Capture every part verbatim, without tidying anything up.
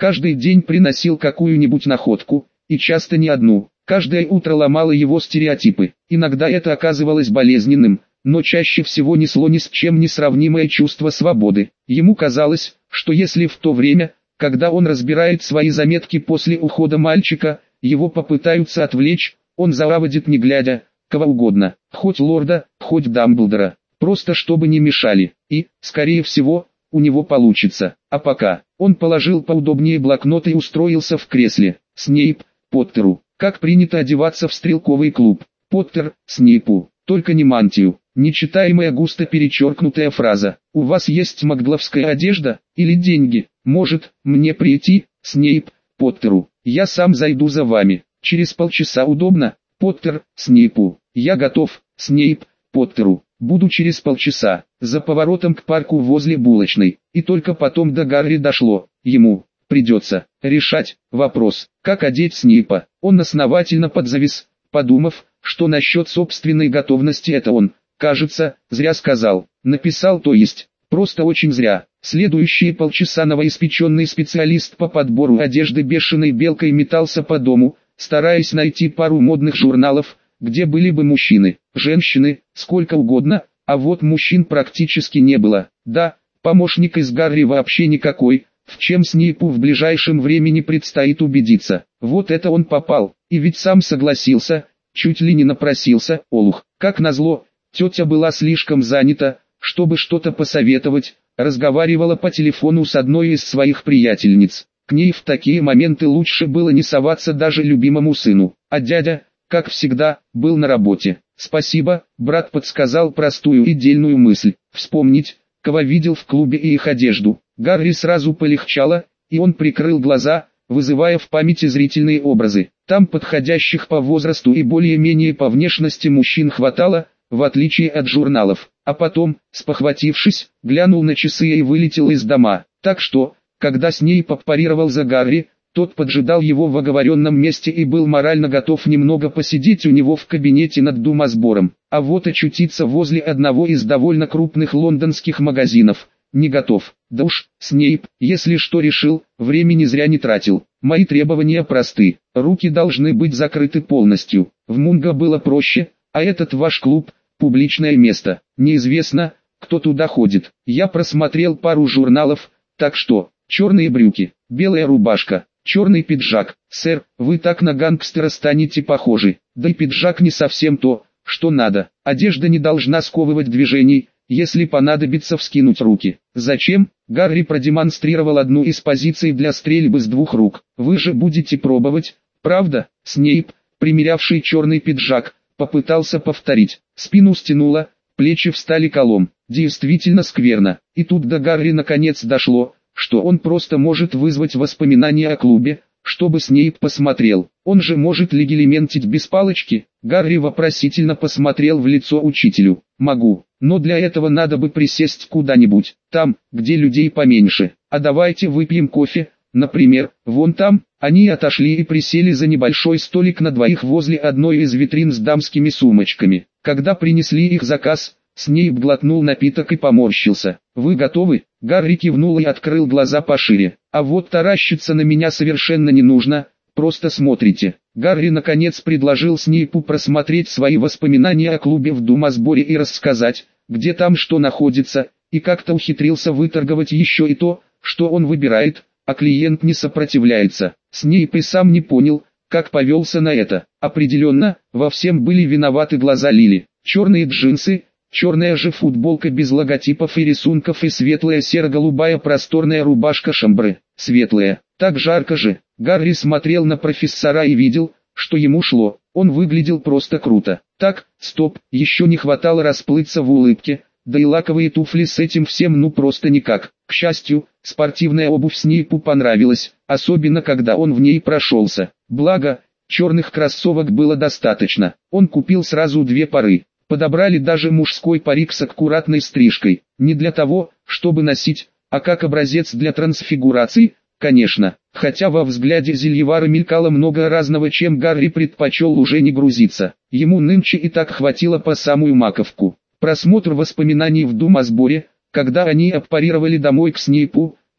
Каждый день приносил какую-нибудь находку, и часто не одну. Каждое утро ломало его стереотипы. Иногда это оказывалось болезненным, но чаще всего несло ни с чем не сравнимое чувство свободы. Ему казалось, что если в то время, когда он разбирает свои заметки после ухода мальчика, его попытаются отвлечь, он заводит не глядя, кого угодно, хоть лорда, хоть Дамблдора, просто чтобы не мешали, и, скорее всего, у него получится. А пока, он положил поудобнее блокнот и устроился в кресле. Снейп, Поттеру, как принято одеваться в стрелковый клуб. Поттер, Снейпу, только не мантию. Нечитаемая густо перечеркнутая фраза. У вас есть макгловская одежда, или деньги? Может, мне прийти, Снейп, Поттеру? Я сам зайду за вами. Через полчаса удобно? Поттер, Снейпу. Я готов, Снейп, Поттеру. Буду через полчаса, за поворотом к парку возле булочной. И только потом до Гарри дошло. Ему придется решать вопрос, как одеть Снейпа. Он основательно подзавис, подумав, что насчет собственной готовности это он, кажется, зря сказал. Написал, то есть, просто очень зря. Следующие полчаса новоиспеченный специалист по подбору одежды бешеной белкой метался по дому, стараясь найти пару модных журналов, где были бы мужчины, женщины, сколько угодно, а вот мужчин практически не было. Да, помощник из Гарри вообще никакой, в чем Снейпу в ближайшем времени предстоит убедиться. Вот это он попал, и ведь сам согласился, чуть ли не напросился. Олух, как назло, тетя была слишком занята, чтобы что-то посоветовать, разговаривала по телефону с одной из своих приятельниц. К ней в такие моменты лучше было не соваться даже любимому сыну, а дядя, как всегда, был на работе. Спасибо, брат подсказал простую и дельную мысль, вспомнить, кого видел в клубе и их одежду. Гарри сразу полегчало, и он прикрыл глаза, вызывая в памяти зрительные образы. Там подходящих по возрасту и более-менее по внешности мужчин хватало, в отличие от журналов. А потом, спохватившись, глянул на часы и вылетел из дома. Так что, когда Снейп парировал за Гарри, тот поджидал его в оговоренном месте и был морально готов немного посидеть у него в кабинете над думосбором. А вот очутиться возле одного из довольно крупных лондонских магазинов не готов. Да уж, Снейп, если что решил, времени зря не тратил. Мои требования просты. Руки должны быть закрыты полностью. В Мунго было проще, а этот ваш клуб – публичное место. Неизвестно, кто туда ходит. Я просмотрел пару журналов, так что, черные брюки, белая рубашка, черный пиджак. Сэр, вы так на гангстера станете похожи. Да и пиджак не совсем то, что надо. Одежда не должна сковывать движений, если понадобится вскинуть руки. Зачем? Гарри продемонстрировал одну из позиций для стрельбы с двух рук. Вы же будете пробовать, правда? Снейп, примерявший черный пиджак, попытался повторить. Спину стянуло, плечи встали колом. Действительно скверно. И тут до Гарри наконец дошло, что он просто может вызвать воспоминания о клубе, чтобы Снейп посмотрел. Он же может легилиментить без палочки. Гарри вопросительно посмотрел в лицо учителю. Могу, но для этого надо бы присесть куда-нибудь, там, где людей поменьше. А давайте выпьем кофе, например, вон там. Они отошли и присели за небольшой столик на двоих возле одной из витрин с дамскими сумочками. Когда принесли их заказ, Снейп глотнул напиток и поморщился. «Вы готовы?» Гарри кивнул и открыл глаза пошире. «А вот таращиться на меня совершенно не нужно, просто смотрите». Гарри наконец предложил Снейпу просмотреть свои воспоминания о клубе в думосборе и рассказать, где там что находится, и как-то ухитрился выторговать еще и то, что он выбирает, а клиент не сопротивляется. Снейп и сам не понял, как повелся на это. Определенно, во всем были виноваты глаза Лили. Черные джинсы, черная же футболка без логотипов и рисунков и светлая серо-голубая просторная рубашка шамбре. Светлая, так жарко же. Гарри смотрел на профессора и видел, что ему шло. Он выглядел просто круто. Так, стоп, еще не хватало расплыться в улыбке. Да и лаковые туфли с этим всем ну просто никак. К счастью, спортивная обувь Снейпу понравилась, особенно когда он в ней прошелся. Благо, черных кроссовок было достаточно. Он купил сразу две пары. Подобрали даже мужской парик с аккуратной стрижкой. Не для того, чтобы носить, а как образец для трансфигурации, конечно. Хотя во взгляде Зельевара мелькало много разного, чем Гарри предпочел уже не грузиться. Ему нынче и так хватило по самую маковку. Просмотр воспоминаний в думосборе, когда они аппарировали домой к Снейпу,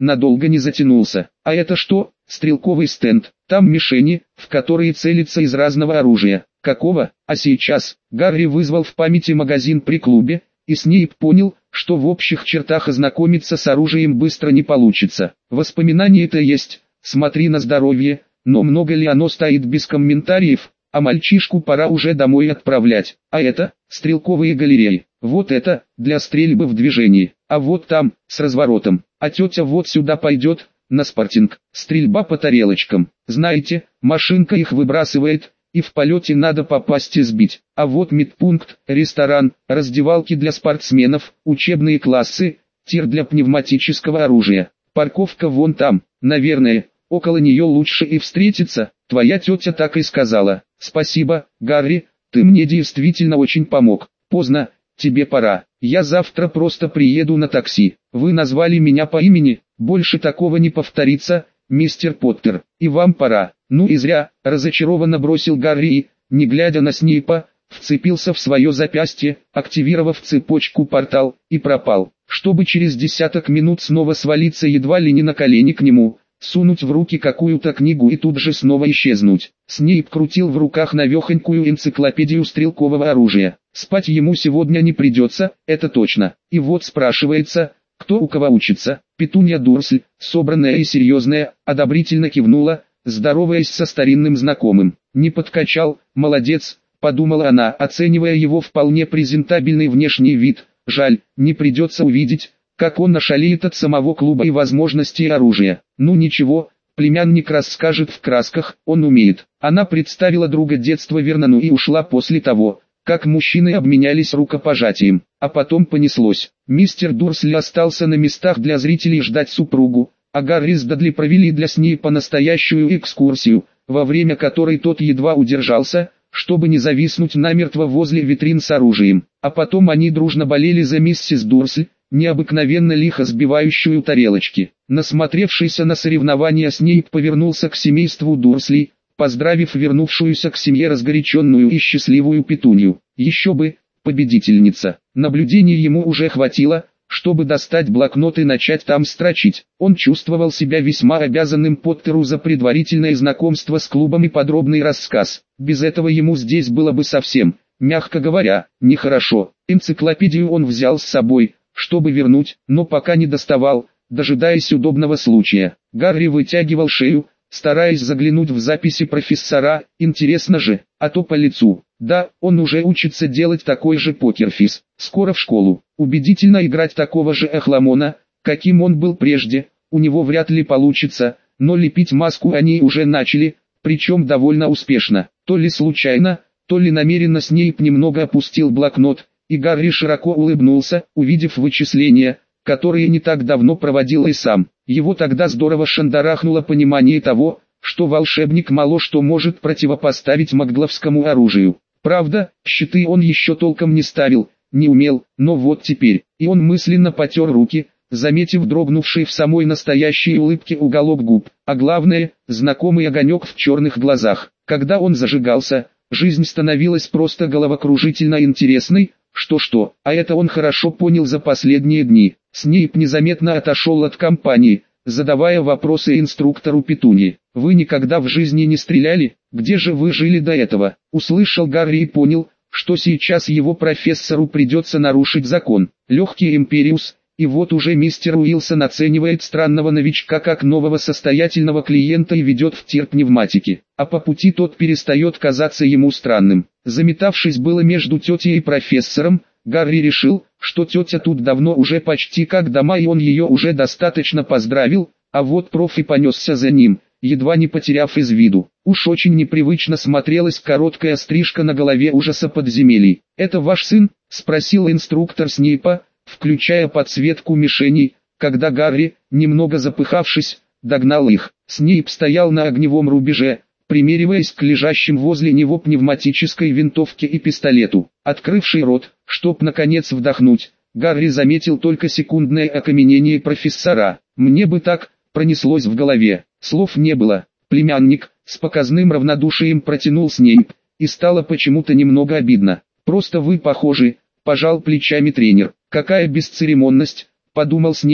надолго не затянулся. А это что? Стрелковый стенд. Там мишени, в которые целятся из разного оружия. Какого? А сейчас? Гарри вызвал в памяти магазин при клубе, и Снейп понял, что в общих чертах ознакомиться с оружием быстро не получится. Воспоминания-то есть, смотри на здоровье, но много ли оно стоит без комментариев? А мальчишку пора уже домой отправлять. А это, стрелковые галереи. Вот это, для стрельбы в движении. А вот там, с разворотом. А тетя вот сюда пойдет, на спортинг. Стрельба по тарелочкам. Знаете, машинка их выбрасывает, и в полете надо попасть и сбить. А вот медпункт, ресторан, раздевалки для спортсменов, учебные классы, тир для пневматического оружия. Парковка вон там, наверное, около нее лучше и встретиться. Твоя тетя так и сказала. Спасибо, Гарри, ты мне действительно очень помог. Поздно, тебе пора. Я завтра просто приеду на такси. Вы назвали меня по имени, больше такого не повторится, мистер Поттер. И вам пора. Ну и зря, разочарованно бросил Гарри и, не глядя на Снейпа, вцепился в свое запястье, активировав цепочку портал, и пропал, чтобы через десяток минут снова свалиться едва ли не на колени к нему, сунуть в руки какую-то книгу и тут же снова исчезнуть. Снейп крутил в руках навехонькую энциклопедию стрелкового оружия. Спать ему сегодня не придется, это точно. И вот спрашивается, кто у кого учится. Петунья Дурсль, собранная и серьезная, одобрительно кивнула, здороваясь со старинным знакомым. Не подкачал, молодец, подумала она, оценивая его вполне презентабельный внешний вид. Жаль, не придется увидеть, как он нашалеет от самого клуба и возможностей оружия. Ну ничего, племянник расскажет в красках, он умеет. Она представила друга детства Вернону и ушла после того, как мужчины обменялись рукопожатием. А потом понеслось. Мистер Дурсли остался на местах для зрителей ждать супругу, а Гарри с Дадли провели для Снейпа настоящую экскурсию, во время которой тот едва удержался, чтобы не зависнуть намертво возле витрин с оружием. А потом они дружно болели за миссис Дурсль, необыкновенно лихо сбивающую тарелочки. Насмотревшийся на соревнования, Снейп повернулся к семейству Дурслей, поздравив вернувшуюся к семье разгоряченную и счастливую Петунью. Еще бы, победительница. Наблюдений ему уже хватило, чтобы достать блокнот и начать там строчить. Он чувствовал себя весьма обязанным Поттеру за предварительное знакомство с клубом и подробный рассказ. Без этого ему здесь было бы совсем, мягко говоря, нехорошо. Энциклопедию он взял с собой, чтобы вернуть, но пока не доставал, дожидаясь удобного случая. Гарри вытягивал шею, стараясь заглянуть в записи профессора. Интересно же, а то по лицу. Да, он уже учится делать такой же покерфейс. Скоро в школу. Убедительно играть такого же Эхламона, каким он был прежде, у него вряд ли получится, но лепить маску они уже начали, причем довольно успешно. То ли случайно, то ли намеренно Снейп немного опустил блокнот, и Гарри широко улыбнулся, увидев вычисления, которые не так давно проводил и сам. Его тогда здорово шандарахнуло понимание того, что волшебник мало что может противопоставить магловскому оружию. Правда, щиты он еще толком не ставил, не умел, но вот теперь, и он мысленно потер руки, заметив дрогнувший в самой настоящей улыбке уголок губ, а главное, знакомый огонек в черных глазах. Когда он зажигался, жизнь становилась просто головокружительно интересной, что-что, а это он хорошо понял за последние дни. Снейп незаметно отошел от компании, задавая вопросы инструктору Петуньи. «Вы никогда в жизни не стреляли? Где же вы жили до этого?» Услышал Гарри и понял, что сейчас его профессору придется нарушить закон. Легкий Империус, и вот уже мистер Уилсон оценивает странного новичка как нового состоятельного клиента и ведет в тир пневматики. А по пути тот перестает казаться ему странным. Заметавшись было между тетей и профессором, Гарри решил, что тетя тут давно уже почти как дома и он ее уже достаточно поздравил, а вот проф и понесся за ним, едва не потеряв из виду. Уж очень непривычно смотрелась короткая стрижка на голове ужаса подземелий. «Это ваш сын?» – спросил инструктор Снейпа, включая подсветку мишеней, когда Гарри, немного запыхавшись, догнал их. Снейп стоял на огневом рубеже, примериваясь к лежащим возле него пневматической винтовке и пистолету. Открывший рот, чтоб наконец вдохнуть, Гарри заметил только секундное окаменение профессора. «Мне бы так», пронеслось в голове. Слов не было. «Племянник», с показным равнодушием протянул Снейп, и стало почему-то немного обидно. «Просто вы похожи», пожал плечами тренер. «Какая бесцеремонность», подумал Снейп,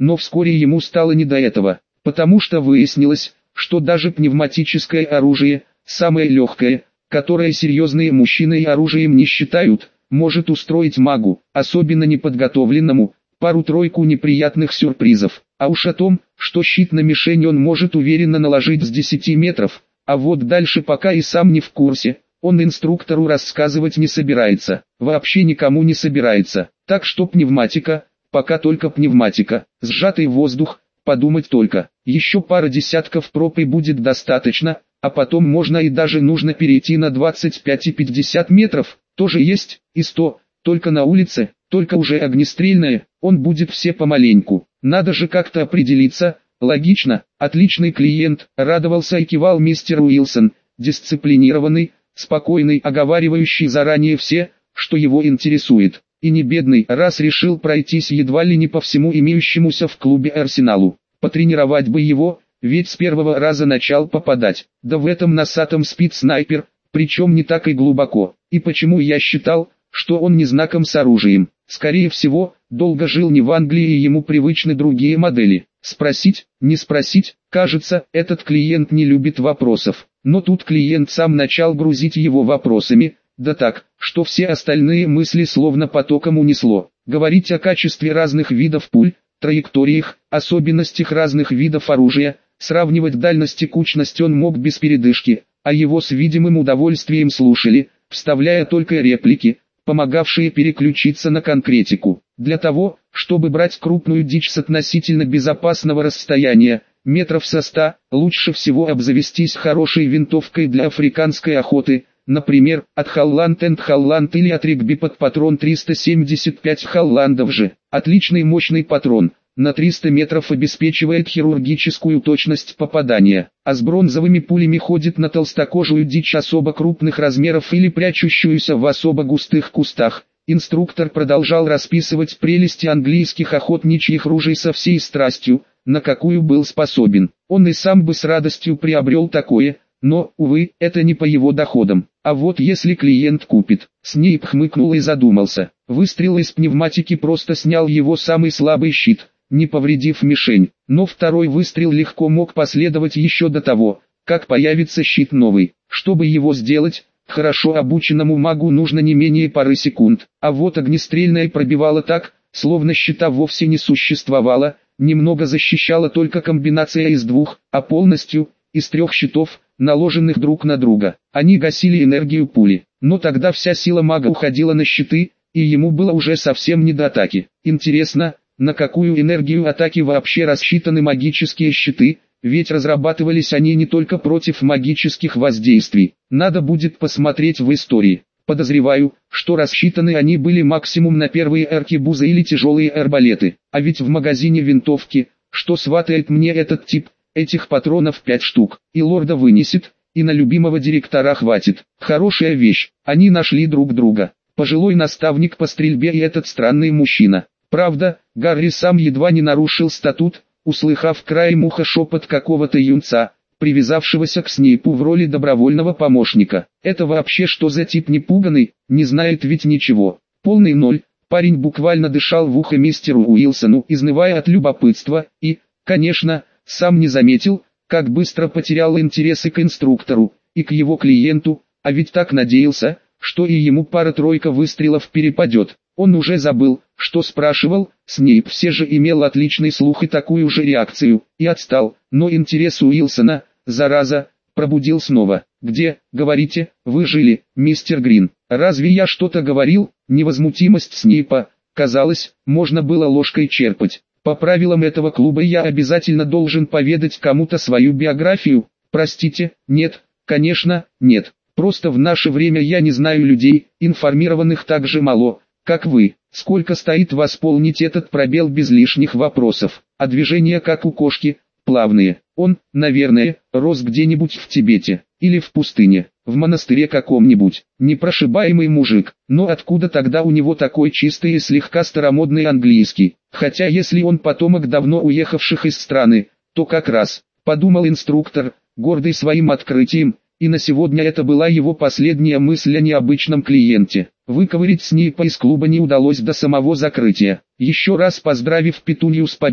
но вскоре ему стало не до этого, потому что выяснилось, что даже пневматическое оружие, самое легкое, которое серьезные мужчины и оружием не считают, может устроить магу, особенно неподготовленному, пару-тройку неприятных сюрпризов. А уж о том, что щит на мишень он может уверенно наложить с десяти метров, а вот дальше пока и сам не в курсе, он инструктору рассказывать не собирается, вообще никому не собирается. Так что пневматика, пока только пневматика, сжатый воздух, подумать только, еще пара десятков проб и будет достаточно, а потом можно и даже нужно перейти на двадцать пять и пятьдесят метров, тоже есть, и сто, только на улице, только уже огнестрельное, он будет все помаленьку. Надо же как-то определиться. Логично, отличный клиент, радовался и кивал мистер Уилсон, дисциплинированный, спокойный, оговаривающий заранее все, что его интересует. И не бедный, раз решил пройтись едва ли не по всему имеющемуся в клубе Арсеналу. Потренировать бы его, ведь с первого раза начал попадать. Да в этом носатом спит снайпер, причем не так и глубоко. И почему я считал, что он не знаком с оружием? Скорее всего, долго жил не в Англии и ему привычны другие модели. Спросить, не спросить, кажется, этот клиент не любит вопросов. Но тут клиент сам начал грузить его вопросами, да так, что все остальные мысли словно потоком унесло. Говорить о качестве разных видов пуль, траекториях, особенностях разных видов оружия, сравнивать дальность и кучность он мог без передышки, а его с видимым удовольствием слушали, вставляя только реплики, помогавшие переключиться на конкретику. Для того, чтобы брать крупную дичь с относительно безопасного расстояния, метров со ста, лучше всего обзавестись хорошей винтовкой для африканской охоты, например, от Holland энд Holland или от Rigby под патрон триста семьдесят пять Холландов же. Отличный мощный патрон, на триста метров обеспечивает хирургическую точность попадания, а с бронзовыми пулями ходит на толстокожую дичь особо крупных размеров или прячущуюся в особо густых кустах. Инструктор продолжал расписывать прелести английских охотничьих ружей со всей страстью, на какую был способен. Он и сам бы с радостью приобрел такое, но, увы, это не по его доходам. А вот если клиент купит, Снейп хмыкнул и задумался. Выстрел из пневматики просто снял его самый слабый щит, не повредив мишень, но второй выстрел легко мог последовать еще до того, как появится щит новый. Чтобы его сделать, хорошо обученному магу нужно не менее пары секунд, а вот огнестрельное пробивало так, словно щита вовсе не существовало, немного защищала только комбинация из двух, а полностью, из трех щитов, наложенных друг на друга. Они гасили энергию пули, но тогда вся сила мага уходила на щиты, и ему было уже совсем не до атаки. Интересно, на какую энергию атаки вообще рассчитаны магические щиты, ведь разрабатывались они не только против магических воздействий. Надо будет посмотреть в истории. Подозреваю, что рассчитаны они были максимум на первые аркебузы или тяжелые арбалеты. А ведь в магазине винтовки, что сватает мне этот тип, этих патронов пять штук, и лорда вынесет, и на любимого директора хватит. Хорошая вещь, они нашли друг друга. Пожилой наставник по стрельбе и этот странный мужчина. Правда, Гарри сам едва не нарушил статут, услыхав краем уха шепот какого-то юнца, привязавшегося к Снейпу в роли добровольного помощника. Это вообще что за тип непуганный, не знает ведь ничего. Полный ноль, парень буквально дышал в ухо мистеру Уилсону, изнывая от любопытства, и, конечно, сам не заметил, как быстро потерял интересы к инструктору, и к его клиенту, а ведь так надеялся, что и ему пара-тройка выстрелов перепадет. Он уже забыл, что спрашивал, Снейп все же имел отличный слух и такую же реакцию, и отстал, но интерес Уилсона, зараза, пробудил снова. «Где, говорите, вы жили, мистер Грин? Разве я что-то говорил?» Невозмутимость Снейпа, казалось, можно было ложкой черпать. «По правилам этого клуба я обязательно должен поведать кому-то свою биографию. Простите, нет, конечно, нет. Просто в наше время я не знаю людей, информированных так же мало, как вы. Сколько стоит восполнить этот пробел без лишних вопросов, а движения как у кошки, плавные. Он, наверное, рос где-нибудь в Тибете, или в пустыне, в монастыре каком-нибудь. Непрошибаемый мужик, но откуда тогда у него такой чистый и слегка старомодный английский? Хотя если он потомок давно уехавших из страны, то как раз, подумал инструктор, гордый своим открытием, и на сегодня это была его последняя мысль о необычном клиенте. Выковырять Снейпа из клуба не удалось до самого закрытия. Еще раз поздравив Петунью с победой,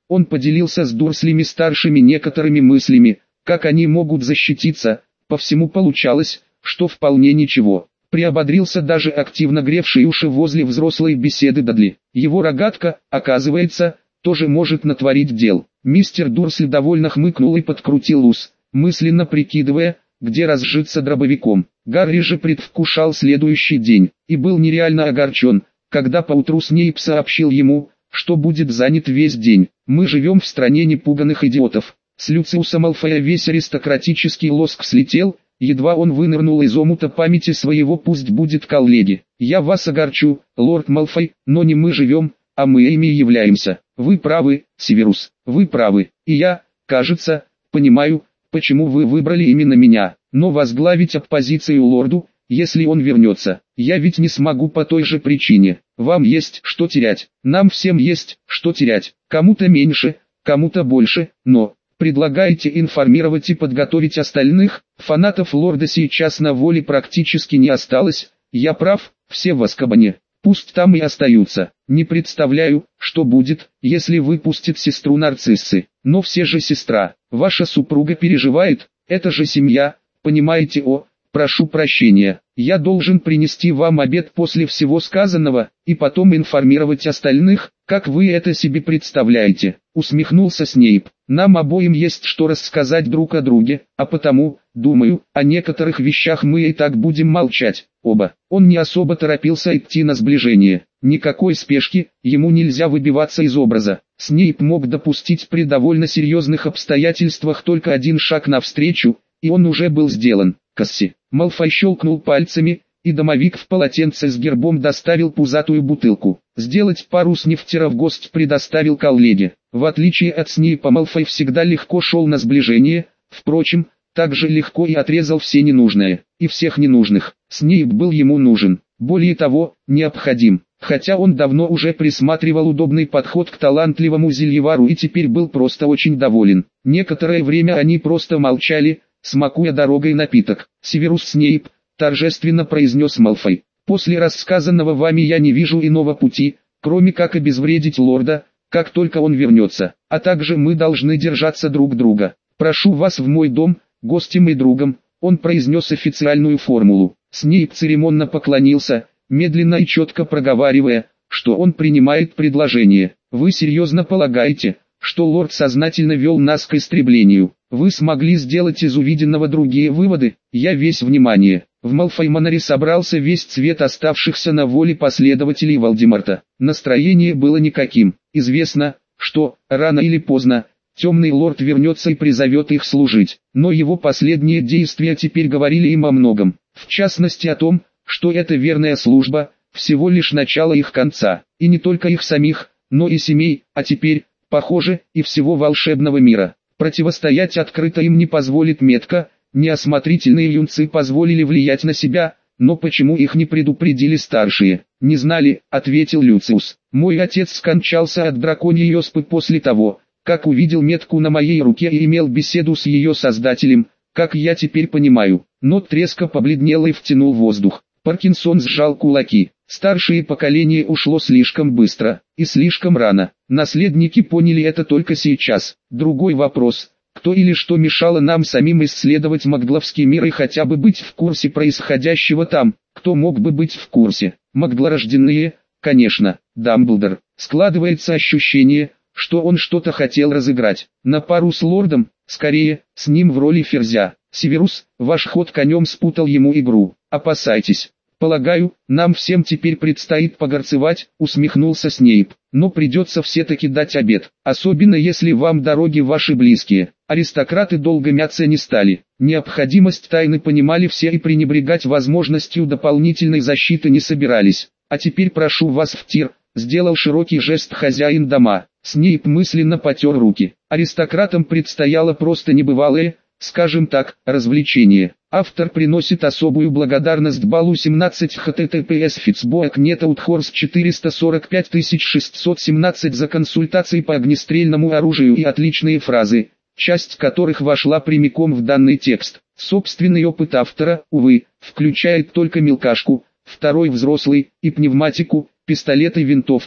Он поделился с Дурслими-старшими некоторыми мыслями, как они могут защититься. По всему получалось, что вполне ничего. Приободрился даже активно гревший уши возле взрослой беседы Дадли. Его рогатка, оказывается, тоже может натворить дел. Мистер Дурсли довольно хмыкнул и подкрутил ус, мысленно прикидывая, где разжиться дробовиком. Гарри же предвкушал следующий день, и был нереально огорчен, когда поутру Снейп сообщил ему, что будет занят весь день. «Мы живем в стране непуганных идиотов». С Люциуса Малфоя весь аристократический лоск слетел, едва он вынырнул из омута памяти своего «пусть будет коллеги». «Я вас огорчу, лорд Малфой, но не мы живем, а мы ими являемся. Вы правы, Северус, вы правы, и я, кажется, понимаю, почему вы выбрали именно меня, но возглавить оппозицию лорду, если он вернется, я ведь не смогу по той же причине. Вам есть что терять, нам всем есть что терять, кому-то меньше, кому-то больше, но... Предлагаете информировать и подготовить остальных? Фанатов лорда сейчас на воле практически не осталось. Я прав, все в Азкабане. Пусть там и остаются. Не представляю, что будет, если выпустят сестру Нарциссы. Но все же сестра. Ваша супруга переживает, это же семья, понимаете? О, прошу прощения. Я должен принести вам обед после всего сказанного, и потом информировать остальных, как вы это себе представляете. Усмехнулся Снейп. Нам обоим есть что рассказать друг о друге, а потому, думаю, о некоторых вещах мы и так будем молчать, оба. Он не особо торопился идти на сближение. Никакой спешки, ему нельзя выбиваться из образа. Снейп мог допустить при довольно серьезных обстоятельствах только один шаг навстречу, и он уже был сделан. Касси. Малфой щелкнул пальцами, и домовик в полотенце с гербом доставил пузатую бутылку. Сделать пару снифтеров гость предоставил коллеге. В отличие от Снейпа, Малфой всегда легко шел на сближение, впрочем, так же легко и отрезал все ненужное, и всех ненужных. Снейп был ему нужен, более того, необходим, хотя он давно уже присматривал удобный подход к талантливому зельевару и теперь был просто очень доволен. Некоторое время они просто молчали, смакуя дорогой напиток. «Северус Снейп», — торжественно произнес Малфой, — «после рассказанного вами я не вижу иного пути, кроме как обезвредить лорда, как только он вернется, а также мы должны держаться друг друга. Прошу вас в мой дом, гостем и другом», — он произнес официальную формулу. Снейп церемонно поклонился, медленно и четко проговаривая, что он принимает предложение. «Вы серьезно полагаете, что лорд сознательно вел нас к истреблению? Вы смогли сделать из увиденного другие выводы? Я весь внимание». В Малфой-Маноре собрался весь цвет оставшихся на воле последователей Волдеморта. Настроение было никаким. Известно, что, рано или поздно, темный лорд вернется и призовет их служить. Но его последние действия теперь говорили им о многом. В частности о том, что эта верная служба, всего лишь начало их конца. И не только их самих, но и семей, а теперь, похоже, и всего волшебного мира. Противостоять открыто им не позволит метка. Неосмотрительные юнцы позволили влиять на себя, но почему их не предупредили старшие? «Не знали», — ответил Люциус. «Мой отец скончался от драконьей оспы после того, как увидел метку на моей руке и имел беседу с ее создателем, как я теперь понимаю». Нот резко побледнел и втянул воздух. Паркинсон сжал кулаки. Старшее поколение ушло слишком быстро и слишком рано. Наследники поняли это только сейчас. Другой вопрос: кто или что мешало нам самим исследовать Магдловский мир и хотя бы быть в курсе происходящего там? Кто мог бы быть в курсе? Магдлорожденные, конечно, Дамблдор. Складывается ощущение, что он что-то хотел разыграть. На пару с лордом, скорее, с ним в роли ферзя. Северус, ваш ход конем спутал ему игру. Опасайтесь. Полагаю, нам всем теперь предстоит погорцевать, усмехнулся Снейп. Но придется все-таки дать обед, особенно если вам дороги ваши близкие. Аристократы долго мяться не стали. Необходимость тайны понимали все и пренебрегать возможностью дополнительной защиты не собирались. А теперь прошу вас в тир, сделал широкий жест хозяин дома. Снейп мысленно потер руки. Аристократам предстояло просто небывалое, скажем так, развлечение. Автор приносит особую благодарность балу семнадцать https fitsboak.net четыреста сорок пять тысяч шестьсот семнадцать за консультации по огнестрельному оружию и отличные фразы, часть которых вошла прямиком в данный текст. Собственный опыт автора, увы, включает только мелкашку, второй взрослый, и пневматику, пистолет и винтовку.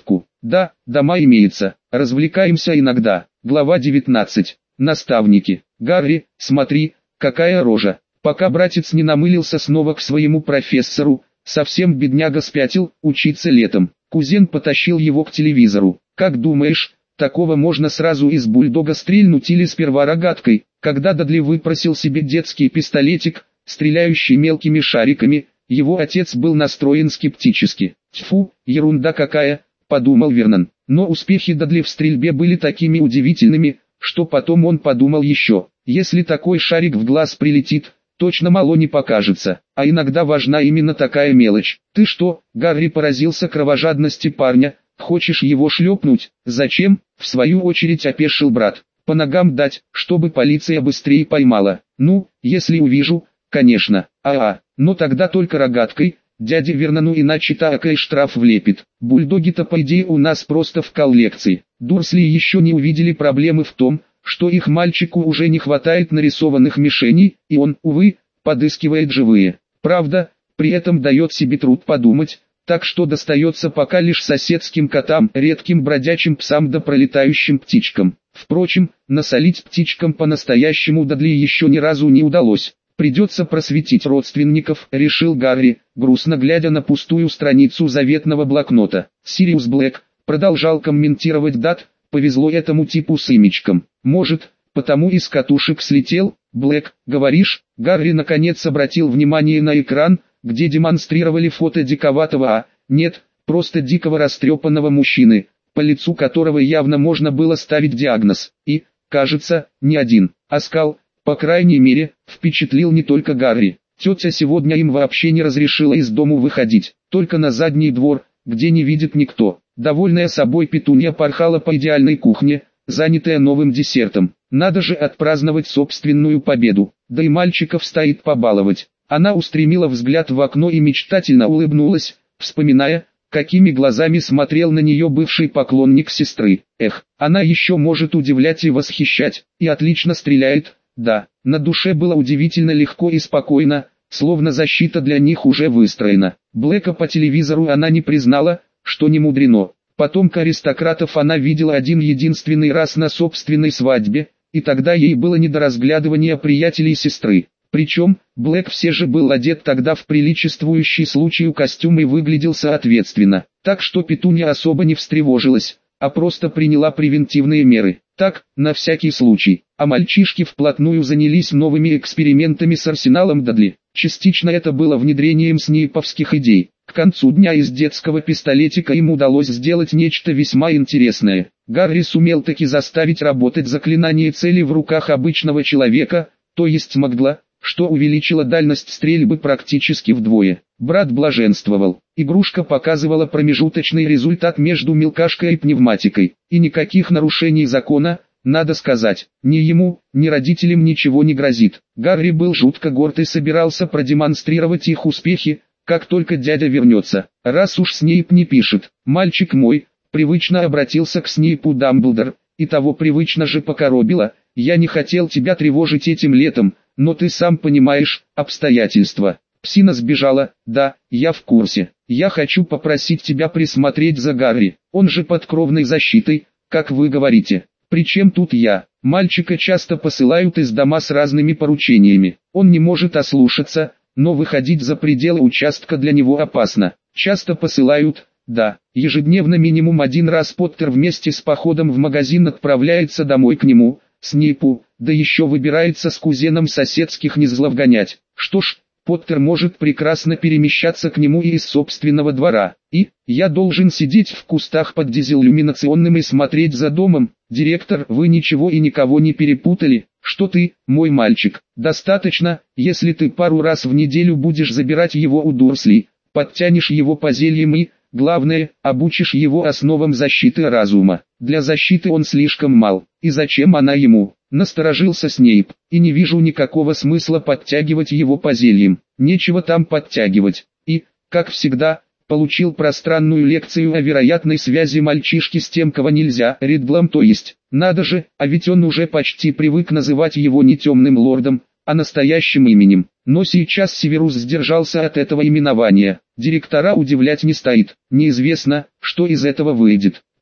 Да, дома имеются, развлекаемся иногда. Глава девятнадцать. Наставники. Гарри, смотри, какая рожа. Пока братец не намылился снова к своему профессору, совсем бедняга спятил, учиться летом. Кузен потащил его к телевизору. Как думаешь, такого можно сразу из бульдога стрельнуть или сперва рогаткой? Когда Дадли выпросил себе детский пистолетик, стреляющий мелкими шариками, его отец был настроен скептически. «Тьфу, ерунда какая», — подумал Вернон. Но успехи Дадли в стрельбе были такими удивительными, что потом он подумал еще: если такой шарик в глаз прилетит, точно мало не покажется, а иногда важна именно такая мелочь. «Ты что?» — Гарри поразился кровожадности парня. «Хочешь его шлепнуть?» «Зачем?» — в свою очередь опешил брат. «По ногам дать, чтобы полиция быстрее поймала». «Ну, если увижу, конечно. А-а, но тогда только рогаткой, дяде Вернону, иначе такой штраф влепит. Бульдоги-то по идее у нас просто в коллекции». Дурсли еще не увидели проблемы в том, что их мальчику уже не хватает нарисованных мишеней, и он, увы, подыскивает живые. Правда, при этом дает себе труд подумать, так что достается пока лишь соседским котам, редким бродячим псам да пролетающим птичкам. Впрочем, насолить птичкам по-настоящему Дадли еще ни разу не удалось. «Придется просветить родственников», — решил Гарри, грустно глядя на пустую страницу заветного блокнота. «Сириус Блэк», — продолжал комментировать Дат, — «повезло этому типу с имечком. Может, потому и с катушек слетел?» «Блэк, говоришь?» Гарри наконец обратил внимание на экран, где демонстрировали фото диковатого, а, нет, просто дикого растрепанного мужчины, по лицу которого явно можно было ставить диагноз. И, кажется, не один. Оскал, по крайней мере, впечатлил не только Гарри. Тетя сегодня им вообще не разрешила из дому выходить, только на задний двор, где не видит никто. Довольная собой Петунья порхала по идеальной кухне, занятая новым десертом. Надо же отпраздновать собственную победу, да и мальчиков стоит побаловать. Она устремила взгляд в окно и мечтательно улыбнулась, вспоминая, какими глазами смотрел на нее бывший поклонник сестры. Эх, она еще может удивлять и восхищать, и отлично стреляет. Да, на душе было удивительно легко и спокойно, словно защита для них уже выстроена. Блэка по телевизору она не признала, что не мудрено. Потомка аристократов она видела один единственный раз на собственной свадьбе, и тогда ей было не до разглядывания приятелей сестры. Причем, Блэк все же был одет тогда в приличествующий случаю костюм и выглядел соответственно, так что Петунья особо не встревожилась, а просто приняла превентивные меры. Так, на всякий случай. А мальчишки вплотную занялись новыми экспериментами с арсеналом Дадли. Частично это было внедрением снейповских идей. К концу дня из детского пистолетика им удалось сделать нечто весьма интересное. Гарри сумел таки заставить работать заклинание цели в руках обычного человека, то есть Магла, что увеличило дальность стрельбы практически вдвое. Брат блаженствовал. Игрушка показывала промежуточный результат между мелкашкой и пневматикой. И никаких нарушений закона, надо сказать, ни ему, ни родителям ничего не грозит. Гарри был жутко горд и собирался продемонстрировать их успехи, как только дядя вернется. Раз уж Снейп не пишет, мальчик мой, привычно обратился к Снейпу Дамблдор, и того привычно же покоробило: я не хотел тебя тревожить этим летом, но ты сам понимаешь, обстоятельства. Псина сбежала, да, я в курсе. Я хочу попросить тебя присмотреть за Гарри, он же под кровной защитой, как вы говорите. Причем тут я? Мальчика часто посылают из дома с разными поручениями. Он не может ослушаться, но выходить за пределы участка для него опасно. Часто посылают, да, ежедневно минимум один раз Поттер вместе с походом в магазин отправляется домой к нему, Снейпу, да еще выбирается с кузеном соседских не зловгонять. Что ж, Поттер может прекрасно перемещаться к нему и из собственного двора. И, я должен сидеть в кустах под дизелюминационным и смотреть за домом. Директор, вы ничего и никого не перепутали, что ты, мой мальчик. Достаточно, если ты пару раз в неделю будешь забирать его у Дурсли, подтянешь его по зельям и, главное, обучишь его основам защиты разума. Для защиты он слишком мал. И зачем она ему? Насторожился Снейп, и не вижу никакого смысла подтягивать его по зельям. Нечего там подтягивать. И, как всегда, получил пространную лекцию о вероятной связи мальчишки с тем, кого нельзя, Ридлом, то есть. Надо же, а ведь он уже почти привык называть его не темным лордом, а настоящим именем. Но сейчас Северус сдержался от этого именования. Директора удивлять не стоит. Неизвестно, что из этого выйдет.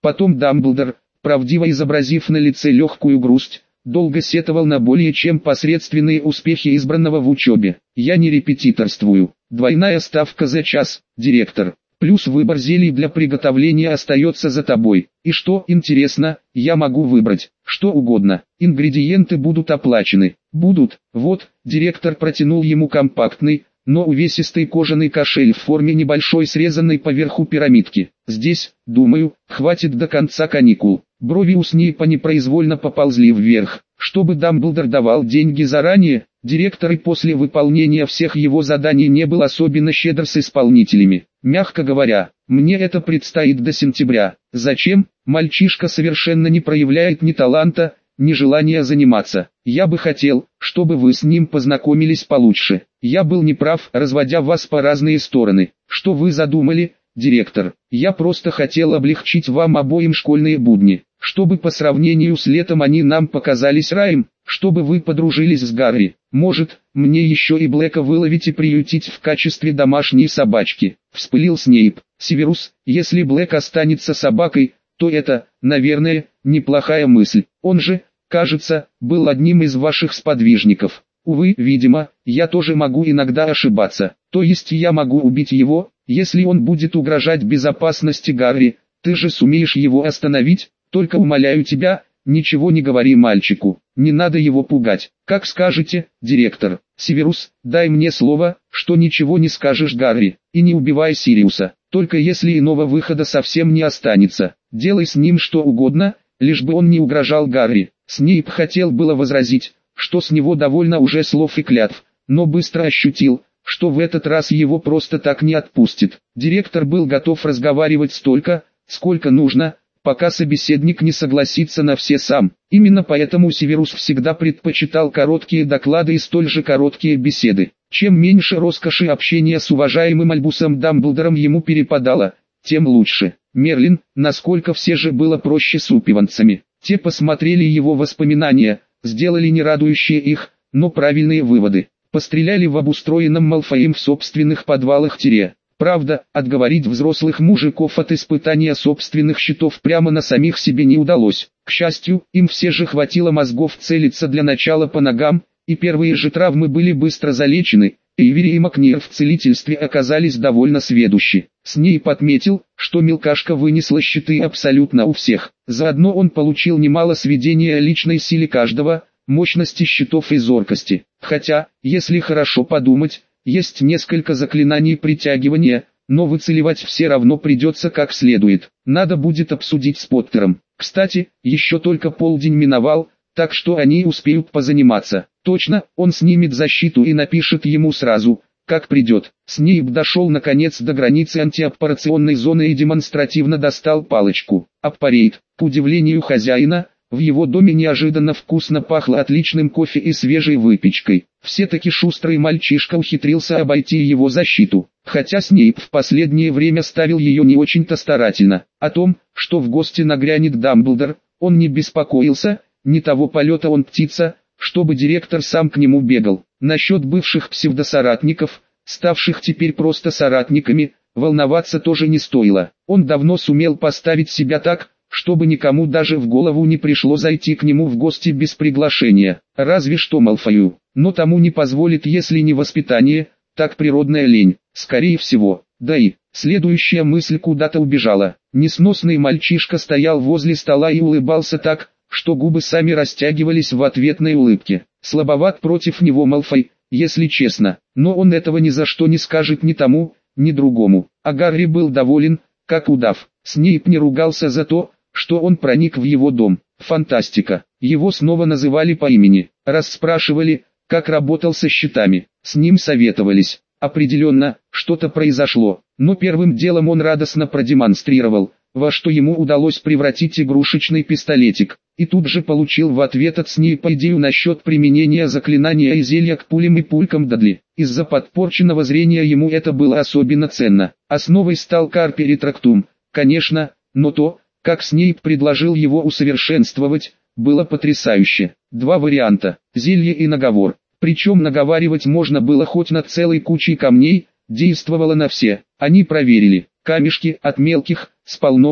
Потом Дамблдор, правдиво изобразив на лице легкую грусть, долго сетовал на более чем посредственные успехи избранного в учебе. «Я не репетиторствую. Двойная ставка за час, директор. Плюс выбор зелий для приготовления остается за тобой. И что интересно, я могу выбрать что угодно. Ингредиенты будут оплачены». «Будут». Вот, директор протянул ему компактный, но увесистый кожаный кошель в форме небольшой срезанной поверху пирамидки. «Здесь, думаю, хватит до конца каникул». Брови у Снейпа непроизвольно поползли вверх. Чтобы Дамблдор давал деньги заранее, директор и после выполнения всех его заданий не был особенно щедр с исполнителями. Мягко говоря, мне это предстоит до сентября. Зачем? Мальчишка совершенно не проявляет ни таланта, ни желания заниматься. Я бы хотел, чтобы вы с ним познакомились получше. Я был неправ, разводя вас по разные стороны. Что вы задумали, директор? Я просто хотел облегчить вам обоим школьные будни, чтобы по сравнению с летом они нам показались раем, чтобы вы подружились с Гарри. Может, мне еще и Блэка выловить и приютить в качестве домашней собачки. Вспылил Снейп. Северус, если Блэк останется собакой, то это, наверное, неплохая мысль. Он же, кажется, был одним из ваших сподвижников. Увы, видимо, я тоже могу иногда ошибаться. То есть я могу убить его, если он будет угрожать безопасности Гарри. Ты же сумеешь его остановить? Только умоляю тебя, ничего не говори мальчику. Не надо его пугать. Как скажете, директор. Северус, дай мне слово, что ничего не скажешь Гарри. И не убивай Сириуса. Только если иного выхода совсем не останется. Делай с ним что угодно, лишь бы он не угрожал Гарри. Снейп хотел было возразить, что с него довольно уже слов и клятв, но быстро ощутил, что в этот раз его просто так не отпустит. Директор был готов разговаривать столько, сколько нужно, пока собеседник не согласится на все сам. Именно поэтому Северус всегда предпочитал короткие доклады и столь же короткие беседы. Чем меньше роскоши общения с уважаемым Альбусом Дамблдором ему перепадало, тем лучше. Мерлин, насколько все же было проще с упиванцами. Те посмотрели его воспоминания, сделали не радующие их, но правильные выводы. Постреляли в обустроенном Малфоем в собственных подвалах тире. Правда, отговорить взрослых мужиков от испытания собственных щитов прямо на самих себе не удалось. К счастью, им все же хватило мозгов целиться для начала по ногам, и первые же травмы были быстро залечены. Эйвери и Макнир в целительстве оказались довольно сведущи. Снейп отметил, что мелкашка вынесла щиты абсолютно у всех. Заодно он получил немало сведений о личной силе каждого, мощности щитов и зоркости. Хотя, если хорошо подумать, есть несколько заклинаний притягивания, но выцеливать все равно придется как следует. Надо будет обсудить с Поттером. Кстати, еще только полдень миновал, так что они успеют позаниматься. Точно, он снимет защиту и напишет ему сразу, как придет. Снейп дошел наконец до границы антиаппарационной зоны и демонстративно достал палочку. Аппарейт. К удивлению хозяина, в его доме неожиданно вкусно пахло отличным кофе и свежей выпечкой. Все-таки шустрый мальчишка ухитрился обойти его защиту, хотя Снейп в последнее время ставил ее не очень-то старательно. О том, что в гости нагрянет Дамблдор, он не беспокоился, не того полета он птица, чтобы директор сам к нему бегал. Насчет бывших псевдосоратников, ставших теперь просто соратниками, волноваться тоже не стоило. Он давно сумел поставить себя так, чтобы никому даже в голову не пришло зайти к нему в гости без приглашения. Разве что Малфою, но тому не позволит, если не воспитание, так природная лень, скорее всего. Да и, следующая мысль куда-то убежала. Несносный мальчишка стоял возле стола и улыбался так, что губы сами растягивались в ответной улыбке. Слабоват против него Малфой, если честно, но он этого ни за что не скажет ни тому, ни другому. А Гарри был доволен, как удав. Снейп не ругался за то, что он проник в его дом. Фантастика. Его снова называли по имени. Расспрашивали, как работал со щитами. С ним советовались. Определенно, что-то произошло. Но первым делом он радостно продемонстрировал, во что ему удалось превратить игрушечный пистолетик. И тут же получил в ответ от Снейпа идею насчет применения заклинания и зелья к пулям и пулькам Дадли. Из-за подпорченного зрения ему это было особенно ценно. Основой стал Карперитрактум, конечно, но то, как Снейп предложил его усовершенствовать, было потрясающе. Два варианта – зелье и наговор. Причем наговаривать можно было хоть на целой кучей камней, действовало на все. Они проверили. Камешки от мелких, спал ногтя,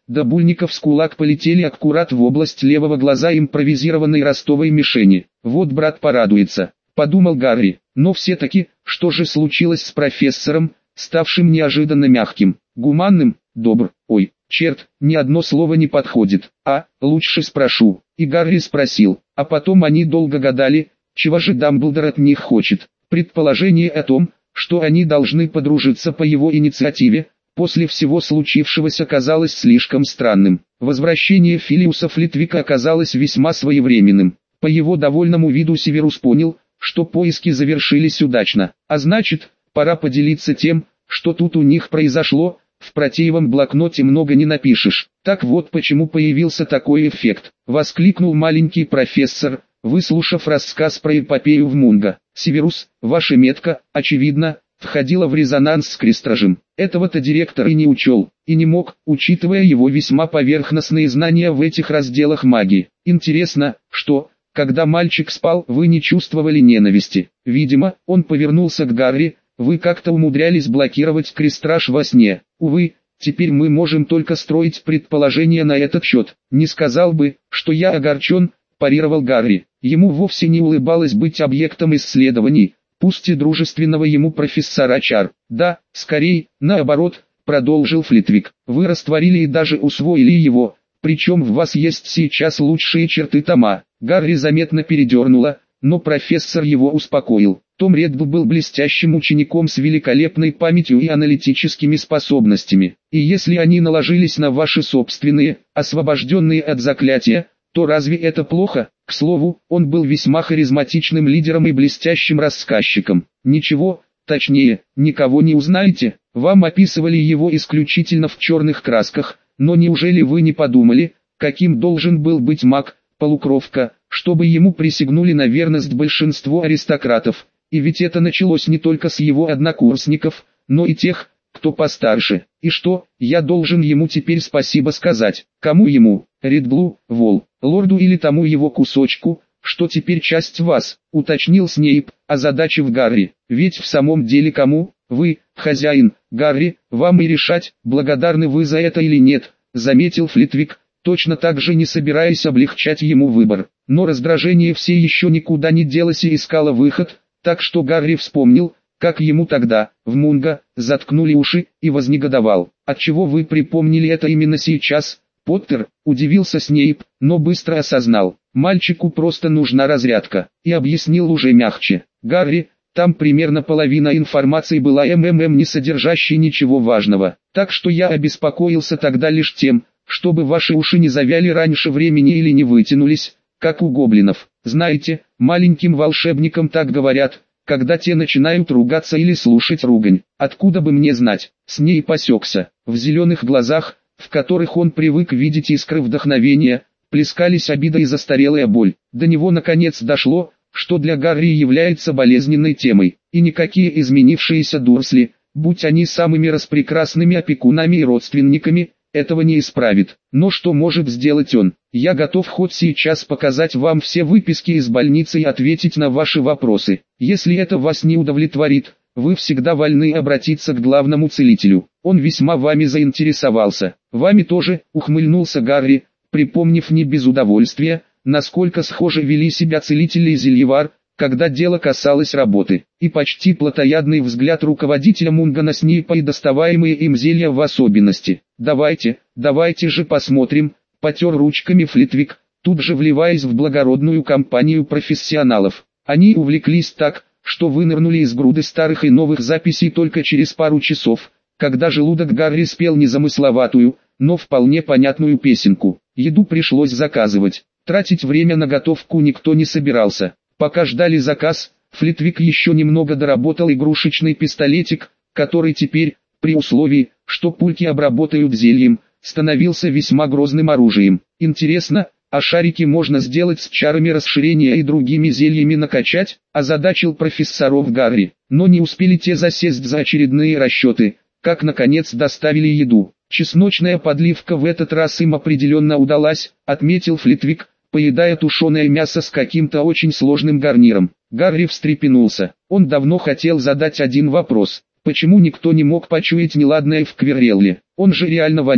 до бульников с кулак полетели аккурат в область левого глаза импровизированной ростовой мишени. «Вот брат порадуется», — подумал Гарри. Но все-таки, что же случилось с профессором, ставшим неожиданно мягким, гуманным, добр, ой, черт, ни одно слово не подходит, а, лучше спрошу. И Гарри спросил, а потом они долго гадали, чего же Дамблдор от них хочет. Предположение о том, что они должны подружиться по его инициативе, после всего случившегося казалось слишком странным. Возвращение Филиуса Флитвика оказалось весьма своевременным. По его довольному виду Северус понял, что поиски завершились удачно, а значит, пора поделиться тем, что тут у них произошло. В протеевом блокноте много не напишешь. Так вот почему появился такой эффект, воскликнул маленький профессор, выслушав рассказ про эпопею в Мунго. Северус, ваша метка, очевидно, входила в резонанс с крестражем. Этого-то директор и не учел, и не мог, учитывая его весьма поверхностные знания в этих разделах магии. Интересно, что, когда мальчик спал, вы не чувствовали ненависти. Видимо, он повернулся к Гарри, вы как-то умудрялись блокировать крестраж во сне. Увы, теперь мы можем только строить предположения на этот счет. Не сказал бы, что я огорчен, парировал Гарри. Ему вовсе не улыбалось быть объектом исследований, пусть и дружественного ему профессора Чар. Да, скорее, наоборот, продолжил Флитвик. Вы растворили и даже усвоили его, причем в вас есть сейчас лучшие черты Тома. Гарри заметно передернуло, но профессор его успокоил. Том Реддл был блестящим учеником с великолепной памятью и аналитическими способностями. И если они наложились на ваши собственные, освобожденные от заклятия, то разве это плохо? К слову, он был весьма харизматичным лидером и блестящим рассказчиком. Ничего, точнее, никого не узнаете. Вам описывали его исключительно в черных красках, но неужели вы не подумали, каким должен был быть маг, полукровка, чтобы ему присягнули на верность большинство аристократов? И ведь это началось не только с его однокурсников, но и тех, кто постарше. И что, я должен ему теперь спасибо сказать? Кому ему? Реддлу, Вол, лорду или тому его кусочку, что теперь часть вас, уточнил Снейп, озадачив Гарри. Ведь в самом деле кому? Вы, хозяин, Гарри, вам и решать, благодарны вы за это или нет, заметил Флитвик, точно так же не собираясь облегчать ему выбор. Но раздражение все еще никуда не делось и искало выход. Так что Гарри вспомнил, как ему тогда, в Мунго, заткнули уши, и вознегодовал. «Отчего вы припомнили это именно сейчас, Поттер?» – удивился Снейп, но быстро осознал. Мальчику просто нужна разрядка, и объяснил уже мягче. «Гарри, там примерно половина информации была МММ, не содержащей ничего важного. Так что я обеспокоился тогда лишь тем, чтобы ваши уши не завяли раньше времени или не вытянулись, как у гоблинов. Знаете, маленьким волшебникам так говорят, когда те начинают ругаться или слушать ругань. Откуда бы мне знать?» Снейп осекся. В зеленых глазах, в которых он привык видеть искры вдохновения, плескались обида и застарелая боль. До него наконец дошло, что для Гарри является болезненной темой. И никакие изменившиеся Дурсли, будь они самыми распрекрасными опекунами и родственниками, этого не исправит. Но что может сделать он? Я готов хоть сейчас показать вам все выписки из больницы и ответить на ваши вопросы. Если это вас не удовлетворит, вы всегда вольны обратиться к главному целителю. Он весьма вами заинтересовался. Вами тоже, ухмыльнулся Гарри, припомнив не без удовольствия, насколько схоже вели себя целители и зельевар, когда дело касалось работы. И почти плотоядный взгляд руководителя Мунго на Снейпа и доставаемые им зелья в особенности. «Давайте, давайте же посмотрим», — потер ручками Флитвик, тут же вливаясь в благородную компанию профессионалов. Они увлеклись так, что вынырнули из груды старых и новых записей только через пару часов, когда желудок Гарри спел незамысловатую, но вполне понятную песенку. Еду пришлось заказывать. Тратить время на готовку никто не собирался. Пока ждали заказ, Флитвик еще немного доработал игрушечный пистолетик, который теперь, при условии, что пульки обработают зельем, становился весьма грозным оружием. Интересно, а шарики можно сделать с чарами расширения и другими зельями накачать? Озадачил профессоров Гарри. Но не успели те засесть за очередные расчеты, как наконец доставили еду. Чесночная подливка в этот раз им определенно удалась, отметил Флитвик, поедая тушеное мясо с каким-то очень сложным гарниром. Гарри встрепенулся. Он давно хотел задать один вопрос. Почему никто не мог почуять неладное в Квиррелле? Он же реально вонял.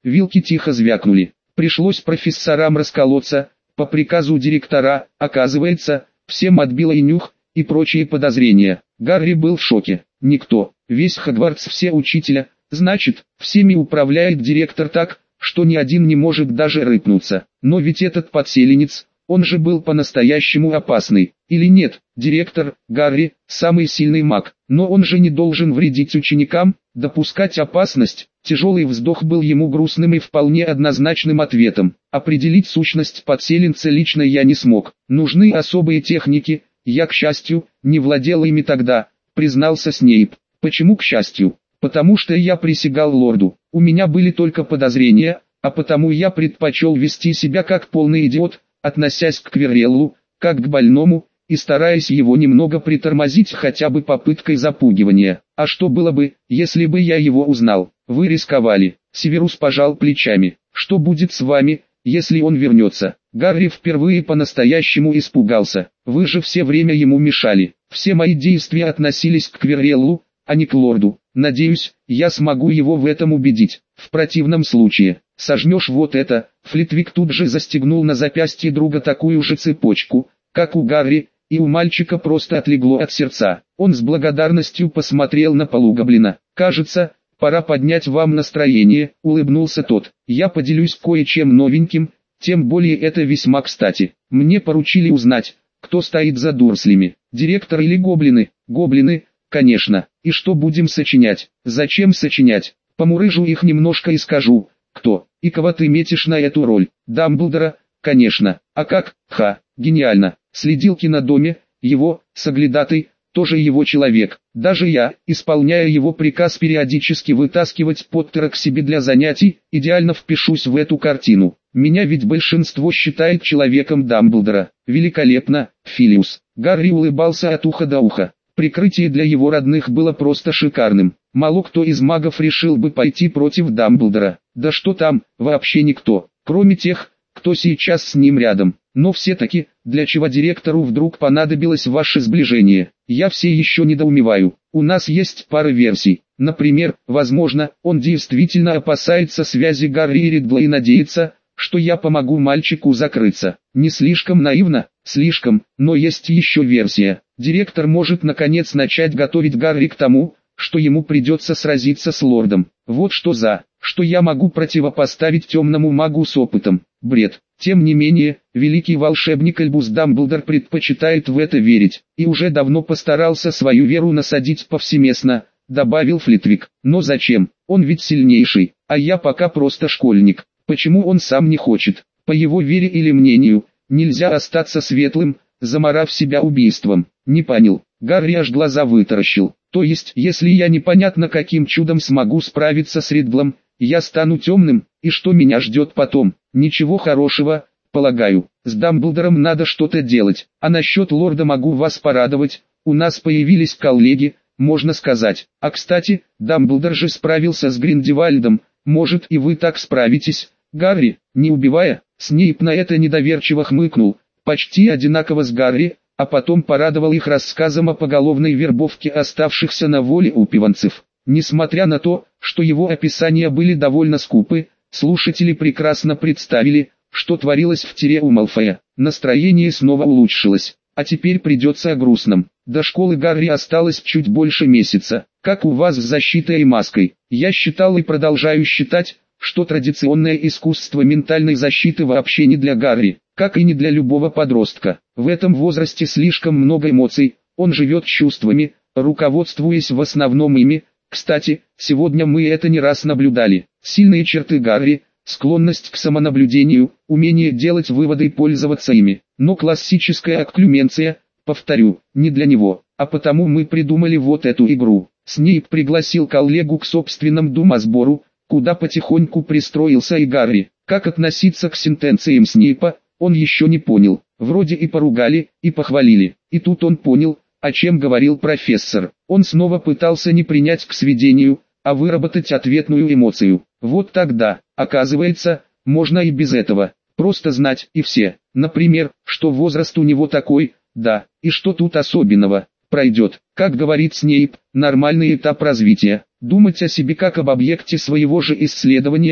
Вилки тихо звякнули. Пришлось профессорам расколоться. По приказу директора, оказывается, всем отбило и нюх, и прочие подозрения. Гарри был в шоке. Никто, весь Хогвартс, все учителя, значит, всеми управляет директор так, что ни один не может даже рыпнуться. Но ведь этот подселенец, он же был по-настоящему опасный. Или нет, директор, Гарри, самый сильный маг, но он же не должен вредить ученикам, допускать опасность. Тяжелый вздох был ему грустным и вполне однозначным ответом. Определить сущность подселенца лично я не смог. Нужны особые техники, я, к счастью, не владел ими тогда, признался Снейп. Почему к счастью? Потому что я присягал лорду. У меня были только подозрения, а потому я предпочел вести себя как полный идиот, относясь к Квирреллу, как к больному, и стараясь его немного притормозить хотя бы попыткой запугивания. А что было бы, если бы я его узнал? Вы рисковали. Северус пожал плечами. Что будет с вами, если он вернется? Гарри впервые по-настоящему испугался. Вы же все время ему мешали. Все мои действия относились к Квирреллу, а не к лорду. Надеюсь, я смогу его в этом убедить. В противном случае, сожмешь вот это. Флитвик тут же застегнул на запястье друга такую же цепочку, как у Гарри, и у мальчика просто отлегло от сердца. Он с благодарностью посмотрел на полугоблина. «Кажется, пора поднять вам настроение», — улыбнулся тот. «Я поделюсь кое-чем новеньким, тем более это весьма кстати. Мне поручили узнать, кто стоит за Дурслями, директор или гоблины?» «Гоблины, конечно. И что будем сочинять?» «Зачем сочинять? Помурыжу их немножко и скажу, кто и кого ты метишь на эту роль». «Дамблдора, конечно. А как? Ха, гениально. Следилки на доме, его, соглядатый, тоже его человек. Даже я, исполняя его приказ периодически вытаскивать Поттера к себе для занятий, идеально впишусь в эту картину. Меня ведь большинство считает человеком Дамблдора. Великолепно, Филиус». Гарри улыбался от уха до уха. Прикрытие для его родных было просто шикарным. Мало кто из магов решил бы пойти против Дамблдора. Да что там, вообще никто, кроме тех, кто сейчас с ним рядом. Но все-таки, для чего директору вдруг понадобилось ваше сближение, я все еще недоумеваю. У нас есть пара версий. Например, возможно, он действительно опасается связи Гарри и Ридла и надеется, что я помогу мальчику закрыться. Не слишком наивно? Слишком, но есть еще версия. Директор может наконец начать готовить Гарри к тому, что ему придется сразиться с лордом. Вот что за, что я могу противопоставить темному магу с опытом. Бред. Тем не менее, великий волшебник Альбус Дамблдор предпочитает в это верить, и уже давно постарался свою веру насадить повсеместно, добавил Флитвик. Но зачем? Он ведь сильнейший, а я пока просто школьник. Почему он сам не хочет? По его вере или мнению, нельзя остаться светлым, заморав себя убийством. Не понял. Гарри аж глаза вытаращил. То есть, если я непонятно каким чудом смогу справиться с Ридлом, я стану темным, и что меня ждет потом? Ничего хорошего, полагаю. С Дамблдором надо что-то делать. А насчет лорда могу вас порадовать, у нас появились коллеги, можно сказать. А кстати, Дамблдор же справился с Гриндевальдом, может и вы так справитесь, Гарри, не убивая? Снейп на это недоверчиво хмыкнул, почти одинаково с Гарри, а потом порадовал их рассказом о поголовной вербовке оставшихся на воле упиванцев. Несмотря на то, что его описания были довольно скупы, слушатели прекрасно представили, что творилось в тире у Малфоя. Настроение снова улучшилось, а теперь придется о грустном. До школы Гарри осталось чуть больше месяца. Как у вас с защитой и маской? Я считал и продолжаю считать, что традиционное искусство ментальной защиты вообще не для Гарри, как и не для любого подростка. В этом возрасте слишком много эмоций, он живет чувствами, руководствуясь в основном ими. Кстати, сегодня мы это не раз наблюдали. Сильные черты Гарри, склонность к самонаблюдению, умение делать выводы и пользоваться ими. Но классическая окклюменция, повторю, не для него, а потому мы придумали вот эту игру. Снейп пригласил коллегу к собственному думосбору, куда потихоньку пристроился и Гарри. Как относиться к сентенциям Снейпа, он еще не понял. Вроде и поругали, и похвалили. И тут он понял, о чем говорил профессор. Он снова пытался не принять к сведению, а выработать ответную эмоцию. Вот тогда, оказывается, можно и без этого. Просто знать и все. Например, что возраст у него такой, да, и что тут особенного. Пройдет, как говорит Снейп, нормальный этап развития. Думать о себе как об объекте своего же исследования,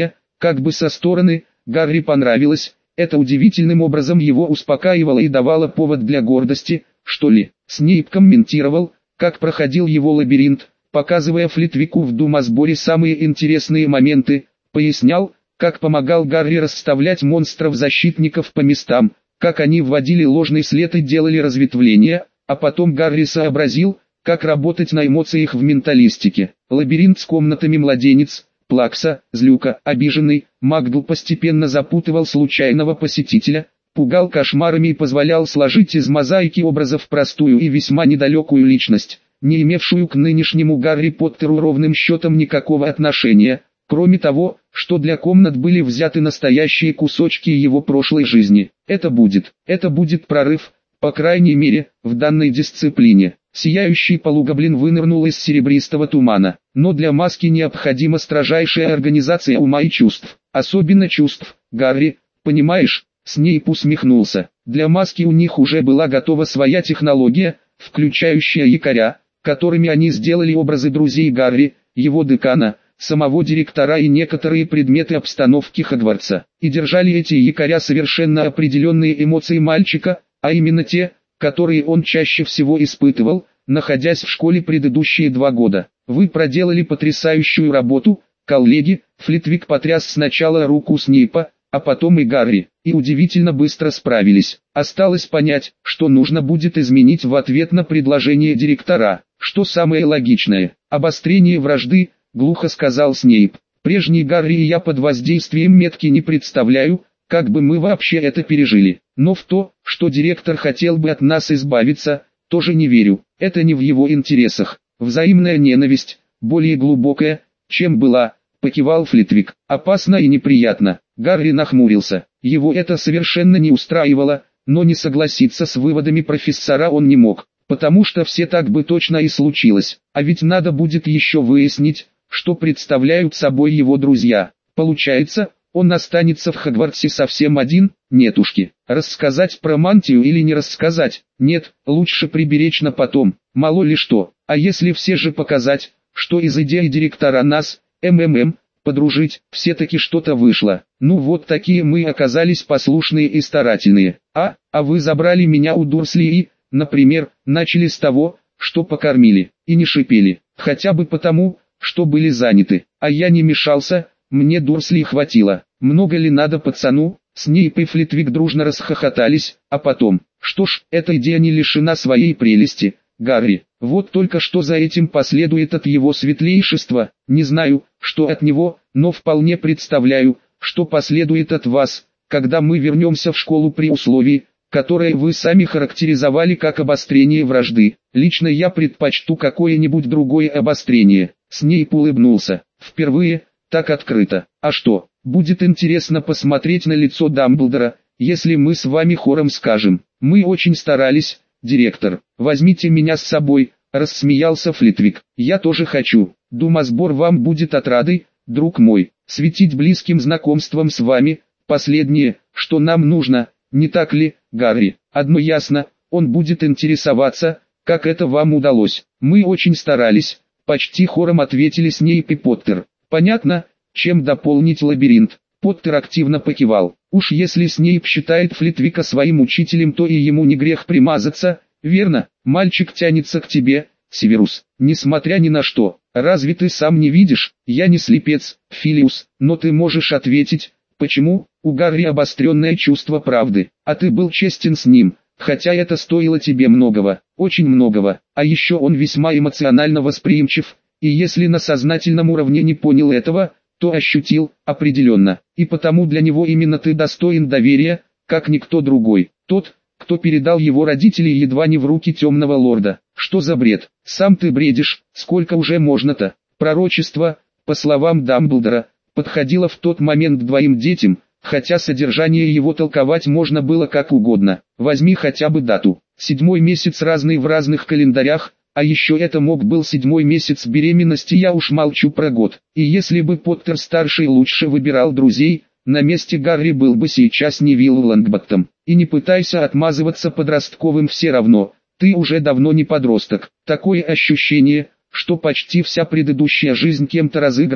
Как бы со стороны, Гарри понравилось, это удивительным образом его успокаивало и давало повод для гордости, что ли. Снейп комментировал, как проходил его лабиринт, показывая Флитвику в Думасборе самые интересные моменты, пояснял, как помогал Гарри расставлять монстров-защитников по местам, как они вводили ложный след и делали разветвления, а потом Гарри сообразил, как работать на эмоциях в менталистике. Лабиринт с комнатами младенец, Плакса, Злюка, обиженный, Магдл постепенно запутывал случайного посетителя, пугал кошмарами и позволял сложить из мозаики образов простую и весьма недалекую личность, не имевшую к нынешнему Гарри Поттеру ровным счетом никакого отношения, кроме того, что для комнат были взяты настоящие кусочки его прошлой жизни. Это будет, это будет прорыв, по крайней мере, в данной дисциплине. Сияющий полугоблин вынырнул из серебристого тумана, но для маски необходима строжайшая организация ума и чувств, особенно чувств, Гарри, понимаешь? Снейп усмехнулся. Для маски у них уже была готова своя технология, включающая якоря, которыми они сделали образы друзей Гарри, его декана, самого директора и некоторые предметы обстановки Хогвартса, и держали эти якоря совершенно определенные эмоции мальчика, а именно те, которые он чаще всего испытывал, находясь в школе предыдущие два года. Вы проделали потрясающую работу, коллеги. Флитвик потряс сначала руку Снейпа, а потом и Гарри, и удивительно быстро справились. Осталось понять, что нужно будет изменить в ответ на предложение директора. Что самое логичное? Обострение вражды, глухо сказал Снейп. Прежний Гарри и я под воздействием метки не представляю, как бы мы вообще это пережили. Но в то, что директор хотел бы от нас избавиться, тоже не верю. Это не в его интересах. Взаимная ненависть, более глубокая, чем была, покивал Флитвик. Опасно и неприятно. Гарри нахмурился. Его это совершенно не устраивало, но не согласиться с выводами профессора он не мог, потому что все так бы точно и случилось. А ведь надо будет еще выяснить, что представляют собой его друзья. Получается, он останется в Хогвартсе совсем один? Нетушки. Рассказать про мантию или не рассказать? Нет, лучше приберечь на потом. Мало ли что. А если все же показать, что из идеи директора нас, МММ, подружить, все-таки что-то вышло. Ну вот такие мы оказались послушные и старательные. А, а вы забрали меня у Дурсли и, например, начали с того, что покормили, и не шипели. Хотя бы потому, что были заняты. А я не мешался, мне Дурсли хватило. Много ли надо пацану? Снейп и Флитвик дружно расхохотались, а потом, что ж, эта идея не лишена своей прелести, Гарри. Вот только что за этим последует от его светлейшества, не знаю, что от него, но вполне представляю, что последует от вас, когда мы вернемся в школу при условии, которое вы сами характеризовали как обострение вражды. Лично я предпочту какое-нибудь другое обострение. Снейп улыбнулся, впервые, так открыто. А что, будет интересно посмотреть на лицо Дамблдора, если мы с вами хором скажем: «Мы очень старались, директор, возьмите меня с собой», — рассмеялся Флитвик. «Я тоже хочу. Думасбор вам будет отрадой, друг мой. Светить близким знакомством с вами — последнее, что нам нужно, не так ли, Гарри? Одно ясно, он будет интересоваться, как это вам удалось». «Мы очень старались», — почти хором ответили Снейп и Поттер. «Понятно, чем дополнить лабиринт?» Поттер активно покивал. Уж если Снейп считает Флитвика своим учителем, то и ему не грех примазаться, верно? Мальчик тянется к тебе, Северус, несмотря ни на что. Разве ты сам не видишь? Я не слепец, Филиус, но ты можешь ответить, почему? У Гарри обостренное чувство правды, а ты был честен с ним, хотя это стоило тебе многого, очень многого. А еще он весьма эмоционально восприимчив, и если на сознательном уровне не понял этого, то ощутил, определенно, и потому для него именно ты достоин доверия, как никто другой. Тот, кто передал его родителей едва не в руки темного лорда. Что за бред? Сам ты бредишь, сколько уже можно-то? Пророчество, по словам Дамблдора, подходило в тот момент к двоим детям, хотя содержание его толковать можно было как угодно. Возьми хотя бы дату. Седьмой месяц разный в разных календарях, а еще это мог был седьмой месяц беременности, я уж молчу про год. И если бы Поттер-старший лучше выбирал друзей, на месте Гарри был бы сейчас Невилл Лонгботтом. И не пытайся отмазываться подростковым, все равно, ты уже давно не подросток. Такое ощущение, что почти вся предыдущая жизнь кем-то разыграна,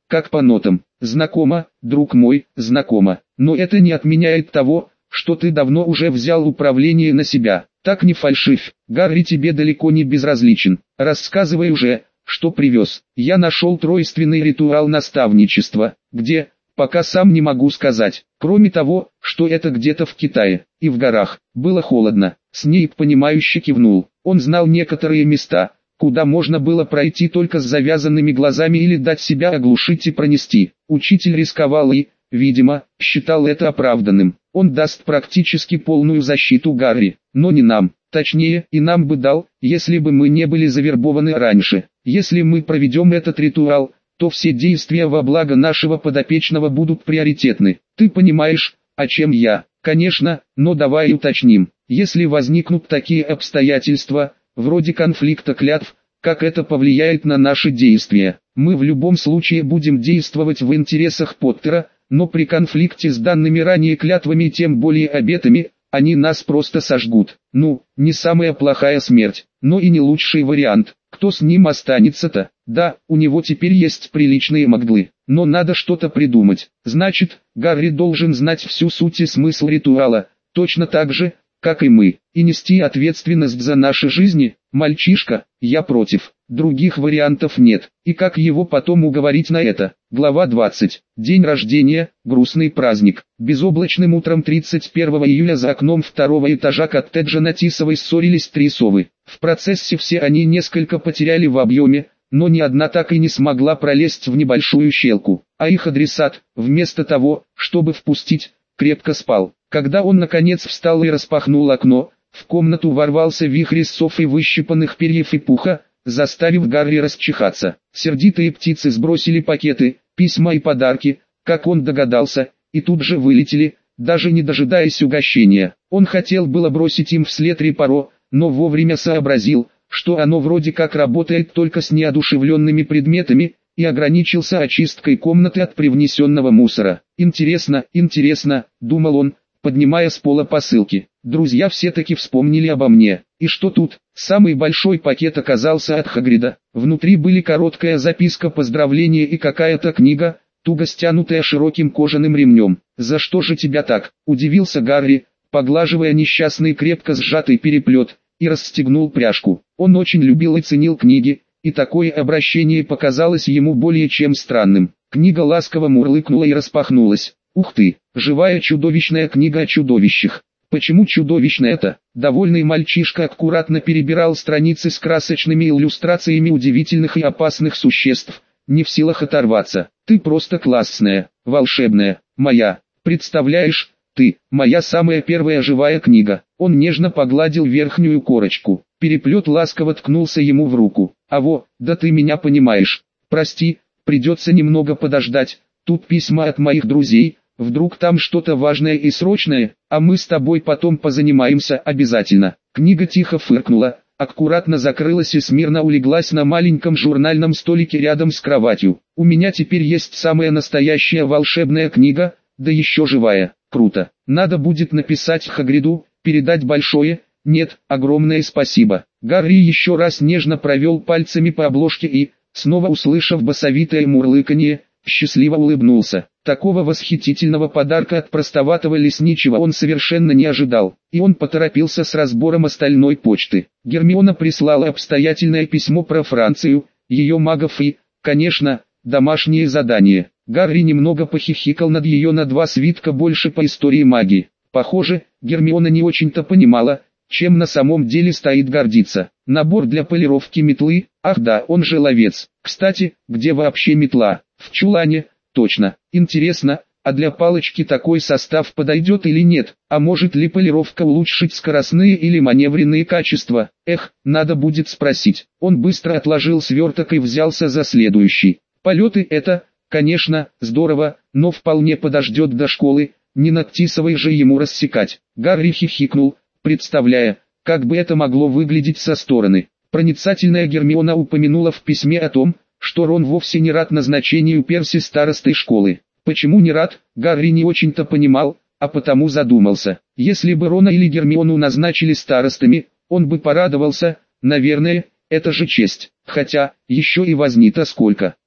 как по нотам. Знакомо, друг мой, знакомо. Но это не отменяет того, что ты давно уже взял управление на себя. Так не фальшивь, Гарри тебе далеко не безразличен. Рассказывай уже, что привез. Я нашел тройственный ритуал наставничества, где, пока сам не могу сказать. Кроме того, что это где-то в Китае, и в горах. Было холодно. Снейп понимающе кивнул. Он знал некоторые места, куда можно было пройти только с завязанными глазами или дать себя оглушить и пронести. Учитель рисковал и, видимо, считал это оправданным. Он даст практически полную защиту Гарри, но не нам. Точнее, и нам бы дал, если бы мы не были завербованы раньше. Если мы проведем этот ритуал, то все действия во благо нашего подопечного будут приоритетны. Ты понимаешь, о чем я? Конечно, но давай уточним. Если возникнут такие обстоятельства, вроде конфликта клятв, как это повлияет на наши действия? Мы в любом случае будем действовать в интересах Поттера, но при конфликте с данными ранее клятвами и тем более обетами, они нас просто сожгут. Ну, не самая плохая смерть, но и не лучший вариант. Кто с ним останется-то? Да, у него теперь есть приличные маглы, но надо что-то придумать. Значит, Гарри должен знать всю суть и смысл ритуала, точно так же, как и мы, и нести ответственность за наши жизни. Мальчишка, я против. Других вариантов нет. И как его потом уговорить на это? Глава двадцать. День рождения, грустный праздник. Безоблачным утром тридцать первого июля за окном второго этажа коттеджа на Тисовой ссорились три совы. В процессе все они несколько потеряли в объеме, но ни одна так и не смогла пролезть в небольшую щелку. А их адресат, вместо того, чтобы впустить, крепко спал. Когда он наконец встал и распахнул окно, в комнату ворвался вихрь из сов и выщипанных перьев и пуха, заставив Гарри расчихаться. Сердитые птицы сбросили пакеты, письма и подарки, как он догадался, и тут же вылетели, даже не дожидаясь угощения. Он хотел было бросить им вслед репаро, но вовремя сообразил, что оно вроде как работает только с неодушевленными предметами, и ограничился очисткой комнаты от привнесенного мусора. «Интересно, интересно», — думал он, поднимая с пола посылки. «Друзья все-таки вспомнили обо мне. И что тут?» Самый большой пакет оказался от Хагрида. Внутри были короткая записка поздравления и какая-то книга, туго стянутая широким кожаным ремнем. «За что же тебя так?» — удивился Гарри, поглаживая несчастный крепко сжатый переплет, и расстегнул пряжку. Он очень любил и ценил книги, и такое обращение показалось ему более чем странным. Книга ласково мурлыкнула и распахнулась. «Ух ты, живая чудовищная книга о чудовищах». Почему чудовищная-то? Довольный мальчишка аккуратно перебирал страницы с красочными иллюстрациями удивительных и опасных существ, не в силах оторваться. «Ты просто классная, волшебная, моя, представляешь, ты, моя самая первая живая книга». Он нежно погладил верхнюю корочку. Переплет ласково ткнулся ему в руку. «Аво, да ты меня понимаешь. Прости, придется немного подождать, тут письма от моих друзей, вдруг там что-то важное и срочное, а мы с тобой потом позанимаемся обязательно». Книга тихо фыркнула, аккуратно закрылась и смирно улеглась на маленьком журнальном столике рядом с кроватью. «У меня теперь есть самая настоящая волшебная книга, да еще живая. Круто. Надо будет написать Хагриду, передать большое, нет, огромное спасибо». Гарри еще раз нежно провел пальцами по обложке и, снова услышав басовитое мурлыканье, счастливо улыбнулся. Такого восхитительного подарка от простоватого лесничего он совершенно не ожидал, и он поторопился с разбором остальной почты. Гермиона прислала обстоятельное письмо про Францию, ее магов и, конечно, домашнее задание. Гарри немного похихикал над ее на два свитка больше по истории магии. Похоже, Гермиона не очень-то понимала, чем на самом деле стоит гордиться. Набор для полировки метлы, ах да, он же ловец. Кстати, где вообще метла? В чулане, точно. Интересно, а для палочки такой состав подойдет или нет? А может ли полировка улучшить скоростные или маневренные качества? Эх, надо будет спросить. Он быстро отложил сверток и взялся за следующий. Полеты это, конечно, здорово, но вполне подождет до школы, не над Тисовой же ему рассекать. Гарри хихикнул, представляя, как бы это могло выглядеть со стороны. Проницательная Гермиона упомянула в письме о том, что Рон вовсе не рад назначению Перси старостой школы. Почему не рад, Гарри не очень-то понимал, а потому задумался. Если бы Рона или Гермиону назначили старостами, он бы порадовался, наверное, это же честь. Хотя, еще и возни-то сколько.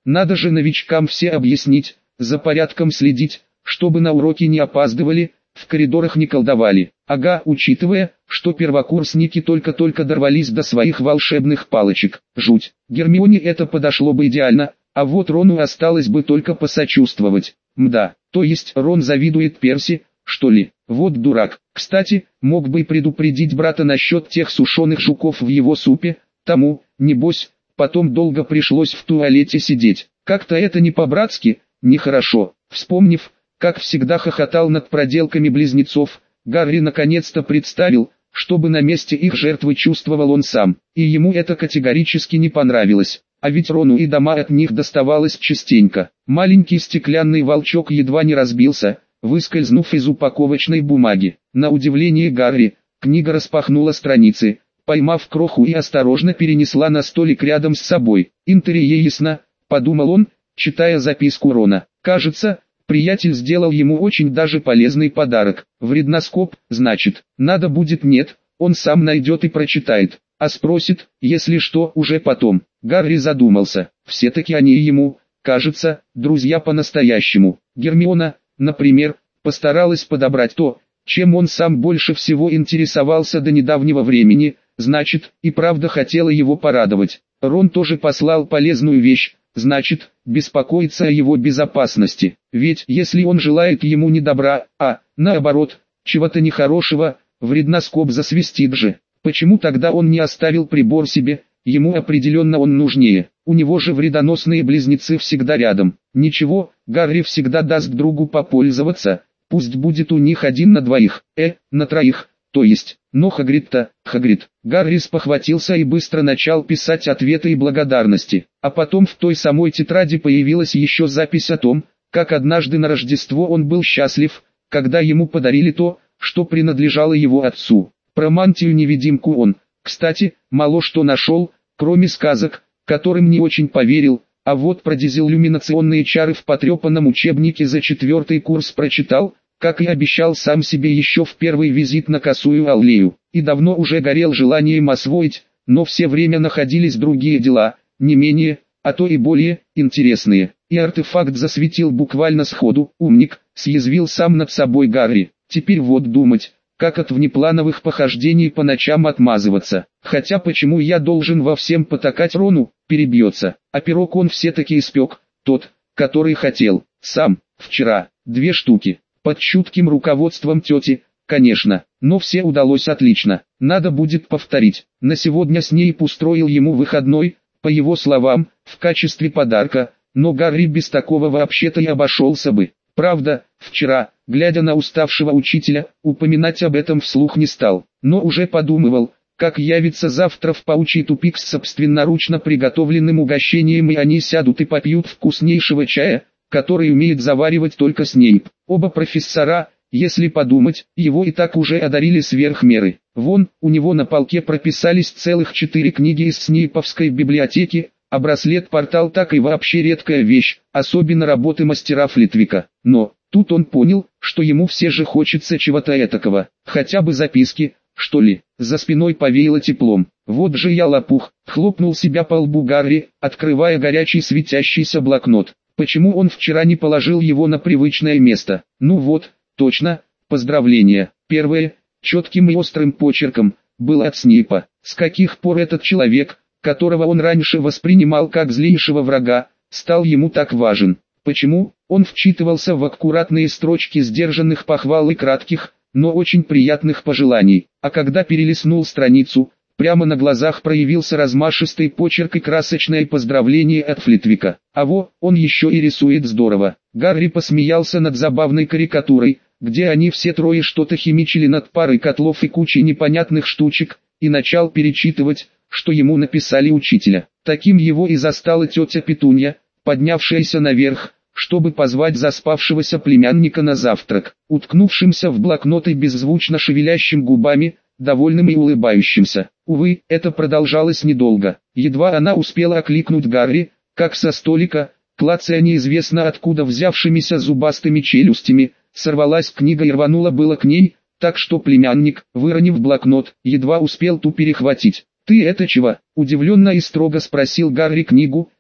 Надо же новичкам все объяснить, за порядком следить, чтобы на уроки не опаздывали, в коридорах не колдовали. Ага, учитывая, что первокурсники только-только дорвались до своих волшебных палочек. Жуть. Гермионе это подошло бы идеально, а вот Рону осталось бы только посочувствовать. Мда, то есть Рон завидует Перси, что ли? Вот дурак. Кстати, мог бы предупредить брата насчет тех сушеных жуков в его супе, тому, небось, потом долго пришлось в туалете сидеть. Как-то это не по-братски, нехорошо. Вспомнив, как всегда хохотал над проделками близнецов, Гарри наконец-то представил, чтобы на месте их жертвы чувствовал он сам, и ему это категорически не понравилось. А ведь Рону и дома от них доставалось частенько. Маленький стеклянный волчок едва не разбился, выскользнув из упаковочной бумаги. На удивление Гарри, книга распахнула страницы, поймав кроху и осторожно перенесла на столик рядом с собой. «Интересно», — подумал он, читая записку Рона. «Кажется, приятель сделал ему очень даже полезный подарок. Вредноскоп, значит, надо будет нет, он сам найдет и прочитает, а спросит, если что, уже потом». Гарри задумался, все-таки они ему, кажется, друзья по-настоящему. Гермиона, например, постаралась подобрать то, чем он сам больше всего интересовался до недавнего времени, значит, и правда хотела его порадовать. Рон тоже послал полезную вещь, значит, беспокоиться о его безопасности. Ведь если он желает ему не добра, а, наоборот, чего-то нехорошего, вредноскоп засвистит же. Почему тогда он не оставил прибор себе? Ему определенно он нужнее. У него же вредоносные близнецы всегда рядом. Ничего, Гарри всегда даст другу попользоваться. Пусть будет у них один на двоих, э, на троих, то есть. Но Хагрид-то, Хагрид. Гарри спохватился и быстро начал писать ответы и благодарности. А потом в той самой тетради появилась еще запись о том, как однажды на Рождество он был счастлив, когда ему подарили то, что принадлежало его отцу. Про мантию-невидимку он, кстати, мало что нашел, кроме сказок, которым не очень поверил, а вот про дезиллюминационные чары в потрепанном учебнике за четвертый курс прочитал, как и обещал сам себе еще в первый визит на Косую Аллею, и давно уже горел желанием освоить, но все время находились другие дела, не менее, а то и более, интересные, и артефакт засветил буквально сходу. «Умник», съязвил сам над собой Гарри, теперь вот думать, как от внеплановых похождений по ночам отмазываться. Хотя почему я должен во всем потакать Рону, перебьется. А пирог он все-таки испек, тот, который хотел, сам, вчера, две штуки, под чутким руководством тети, конечно, но все удалось отлично. Надо будет повторить. На сегодня Снейп устроил ему выходной, по его словам, в качестве подарка, но Гарри без такого вообще-то и обошелся бы. Правда, вчера, глядя на уставшего учителя, упоминать об этом вслух не стал, но уже подумывал, как явится завтра в паучий тупик с собственноручно приготовленным угощением, и они сядут и попьют вкуснейшего чая, который умеет заваривать только Снейп. Оба профессора, если подумать, его и так уже одарили сверх меры. Вон, у него на полке прописались целых четыре книги из Снейповской библиотеки, а браслет-портал так и вообще редкая вещь, особенно работы мастера Флитвика. Но, тут он понял, что ему все же хочется чего-то этакого, хотя бы записки, что ли. За спиной повеяло теплом. Вот же я лопух, хлопнул себя по лбу Гарри, открывая горячий светящийся блокнот. Почему он вчера не положил его на привычное место? Ну вот, точно, поздравления. Первое, четким и острым почерком, было от Снейпа. С каких пор этот человек, которого он раньше воспринимал как злейшего врага, стал ему так важен? Почему? Он вчитывался в аккуратные строчки сдержанных похвал и кратких, но очень приятных пожеланий. А когда перелистнул страницу, прямо на глазах проявился размашистый почерк и красочное поздравление от Флитвика. А во, он еще и рисует здорово. Гарри посмеялся над забавной карикатурой, где они все трое что-то химичили над парой котлов и кучей непонятных штучек, и начал перечитывать, что ему написали учителя. Таким его и застала тетя Петунья, поднявшаяся наверх, чтобы позвать заспавшегося племянника на завтрак. Уткнувшимся в блокнот и беззвучно шевелящим губами, довольным и улыбающимся. Увы, это продолжалось недолго. Едва она успела окликнуть Гарри, как со столика, клацая неизвестно откуда взявшимися зубастыми челюстями, сорвалась книга и рванула было к ней, так что племянник, выронив блокнот, едва успел ту перехватить. «Ты это чего?» – удивленно и строго спросил Гарри книгу,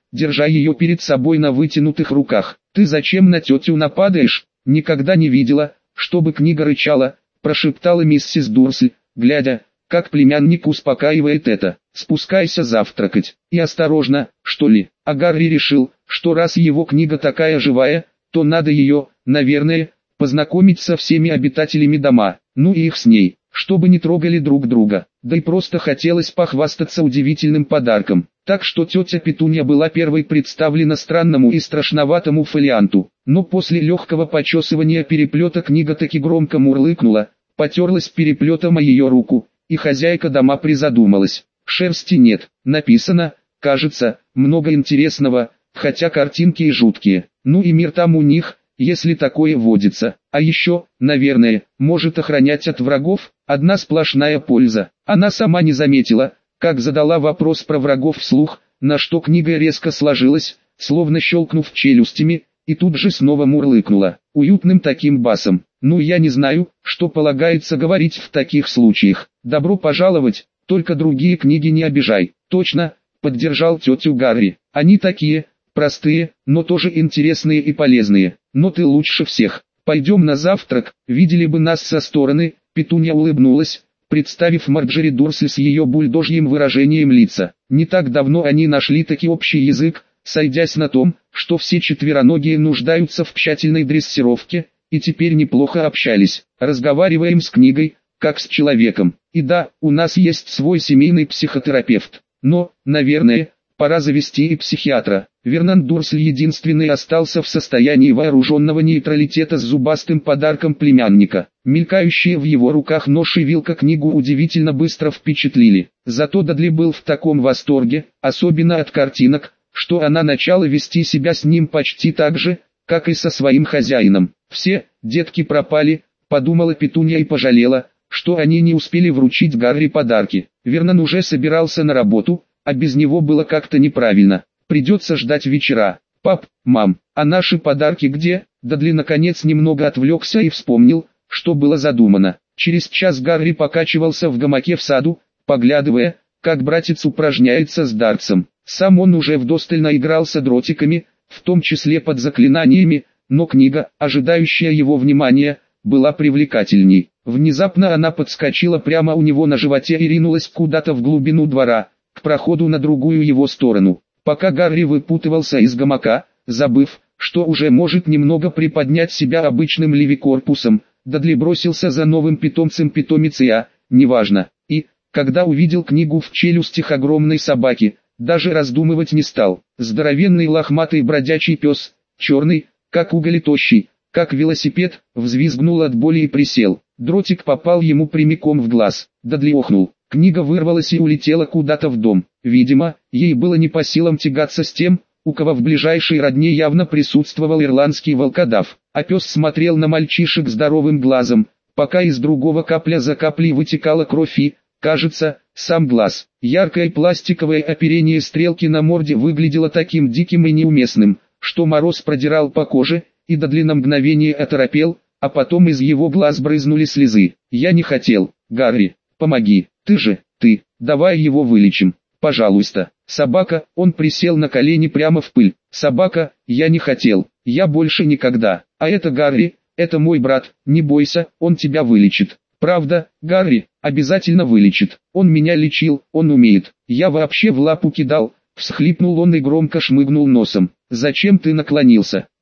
держа ее перед собой на вытянутых руках. «Ты зачем на тетю нападаешь? Никогда не видела, чтобы книга рычала», – прошептала миссис Дурсль, глядя, как племянник успокаивает это. «Спускайся завтракать. И осторожно, что ли». А Гарри решил, что раз его книга такая живая, то надо ее, наверное, познакомить со всеми обитателями дома, ну и их с ней, чтобы не трогали друг друга. Да и просто хотелось похвастаться удивительным подарком. Так что тетя Петунья была первой представлена странному и страшноватому фолианту. Но после легкого почесывания переплета книга таки громко мурлыкнула, потерлась переплетом о ее руку, и хозяйка дома призадумалась. Шерсти нет, написано, кажется, много интересного, хотя картинки и жуткие. Ну и мир там у них, если такое водится. А еще, наверное, может охранять от врагов, одна сплошная польза. Она сама не заметила, как задала вопрос про врагов вслух, на что книга резко сложилась, словно щелкнув челюстями, и тут же снова мурлыкнула, уютным таким басом. «Ну я не знаю, что полагается говорить в таких случаях. Добро пожаловать, только другие книги не обижай». «Точно», — поддержал тетю Гарри. «Они такие, простые, но тоже интересные и полезные. Но ты лучше всех. Пойдем на завтрак, видели бы нас со стороны». Петунья улыбнулась, представив Марджори Дурсль с ее бульдожьим выражением лица. Не так давно они нашли таки общий язык, сойдясь на том, что все четвероногие нуждаются в тщательной дрессировке, и теперь неплохо общались. «Разговариваем с книгой, как с человеком. И да, у нас есть свой семейный психотерапевт. Но, наверное, пора завести и психиатра». Вернон Дурсль единственный остался в состоянии вооруженного нейтралитета с зубастым подарком племянника. Мелькающие в его руках нож и вилка книгу удивительно быстро впечатлили. Зато Дадли был в таком восторге, особенно от картинок, что она начала вести себя с ним почти так же, как и со своим хозяином. «Все, детки пропали», — подумала Петунья и пожалела, что они не успели вручить Гарри подарки. Вернон уже собирался на работу, а без него было как-то неправильно. Придется ждать вечера. «Пап, мам, а наши подарки где?» Дадли наконец немного отвлекся и вспомнил, что было задумано. Через час Гарри покачивался в гамаке в саду, поглядывая, как братец упражняется с дартсом. Сам он уже вдосталь наигрался дротиками, в том числе под заклинаниями, но книга, ожидающая его внимания, была привлекательней. Внезапно она подскочила прямо у него на животе и ринулась куда-то в глубину двора, к проходу на другую его сторону. Пока Гарри выпутывался из гамака, забыв, что уже может немного приподнять себя обычным левикорпусом, Дадли бросился за новым питомцем питомицы, а, неважно, и, когда увидел книгу в челюстях огромной собаки, даже раздумывать не стал. Здоровенный лохматый бродячий пес, черный, как уголь и тощий, как велосипед, взвизгнул от боли и присел. Дротик попал ему прямиком в глаз. Дадли охнул. Книга вырвалась и улетела куда-то в дом. Видимо, ей было не по силам тягаться с тем, у кого в ближайшей родне явно присутствовал ирландский волкодав. А пес смотрел на мальчишек здоровым глазом, пока из другого капля за каплей вытекала кровь и, кажется, сам глаз. Яркое пластиковое оперение стрелки на морде выглядело таким диким и неуместным, что мороз продирал по коже, и Дадли на мгновение оторопел, а потом из его глаз брызнули слезы. «Я не хотел, Гарри, помоги, ты же, ты, давай его вылечим, пожалуйста». Собака, он присел на колени прямо в пыль. «Собака, я не хотел, я больше никогда, а это Гарри, это мой брат, не бойся, он тебя вылечит». «Правда, Гарри, обязательно вылечит, он меня лечил, он умеет, я вообще в лапу кидал», всхлипнул он и громко шмыгнул носом. «Зачем ты наклонился?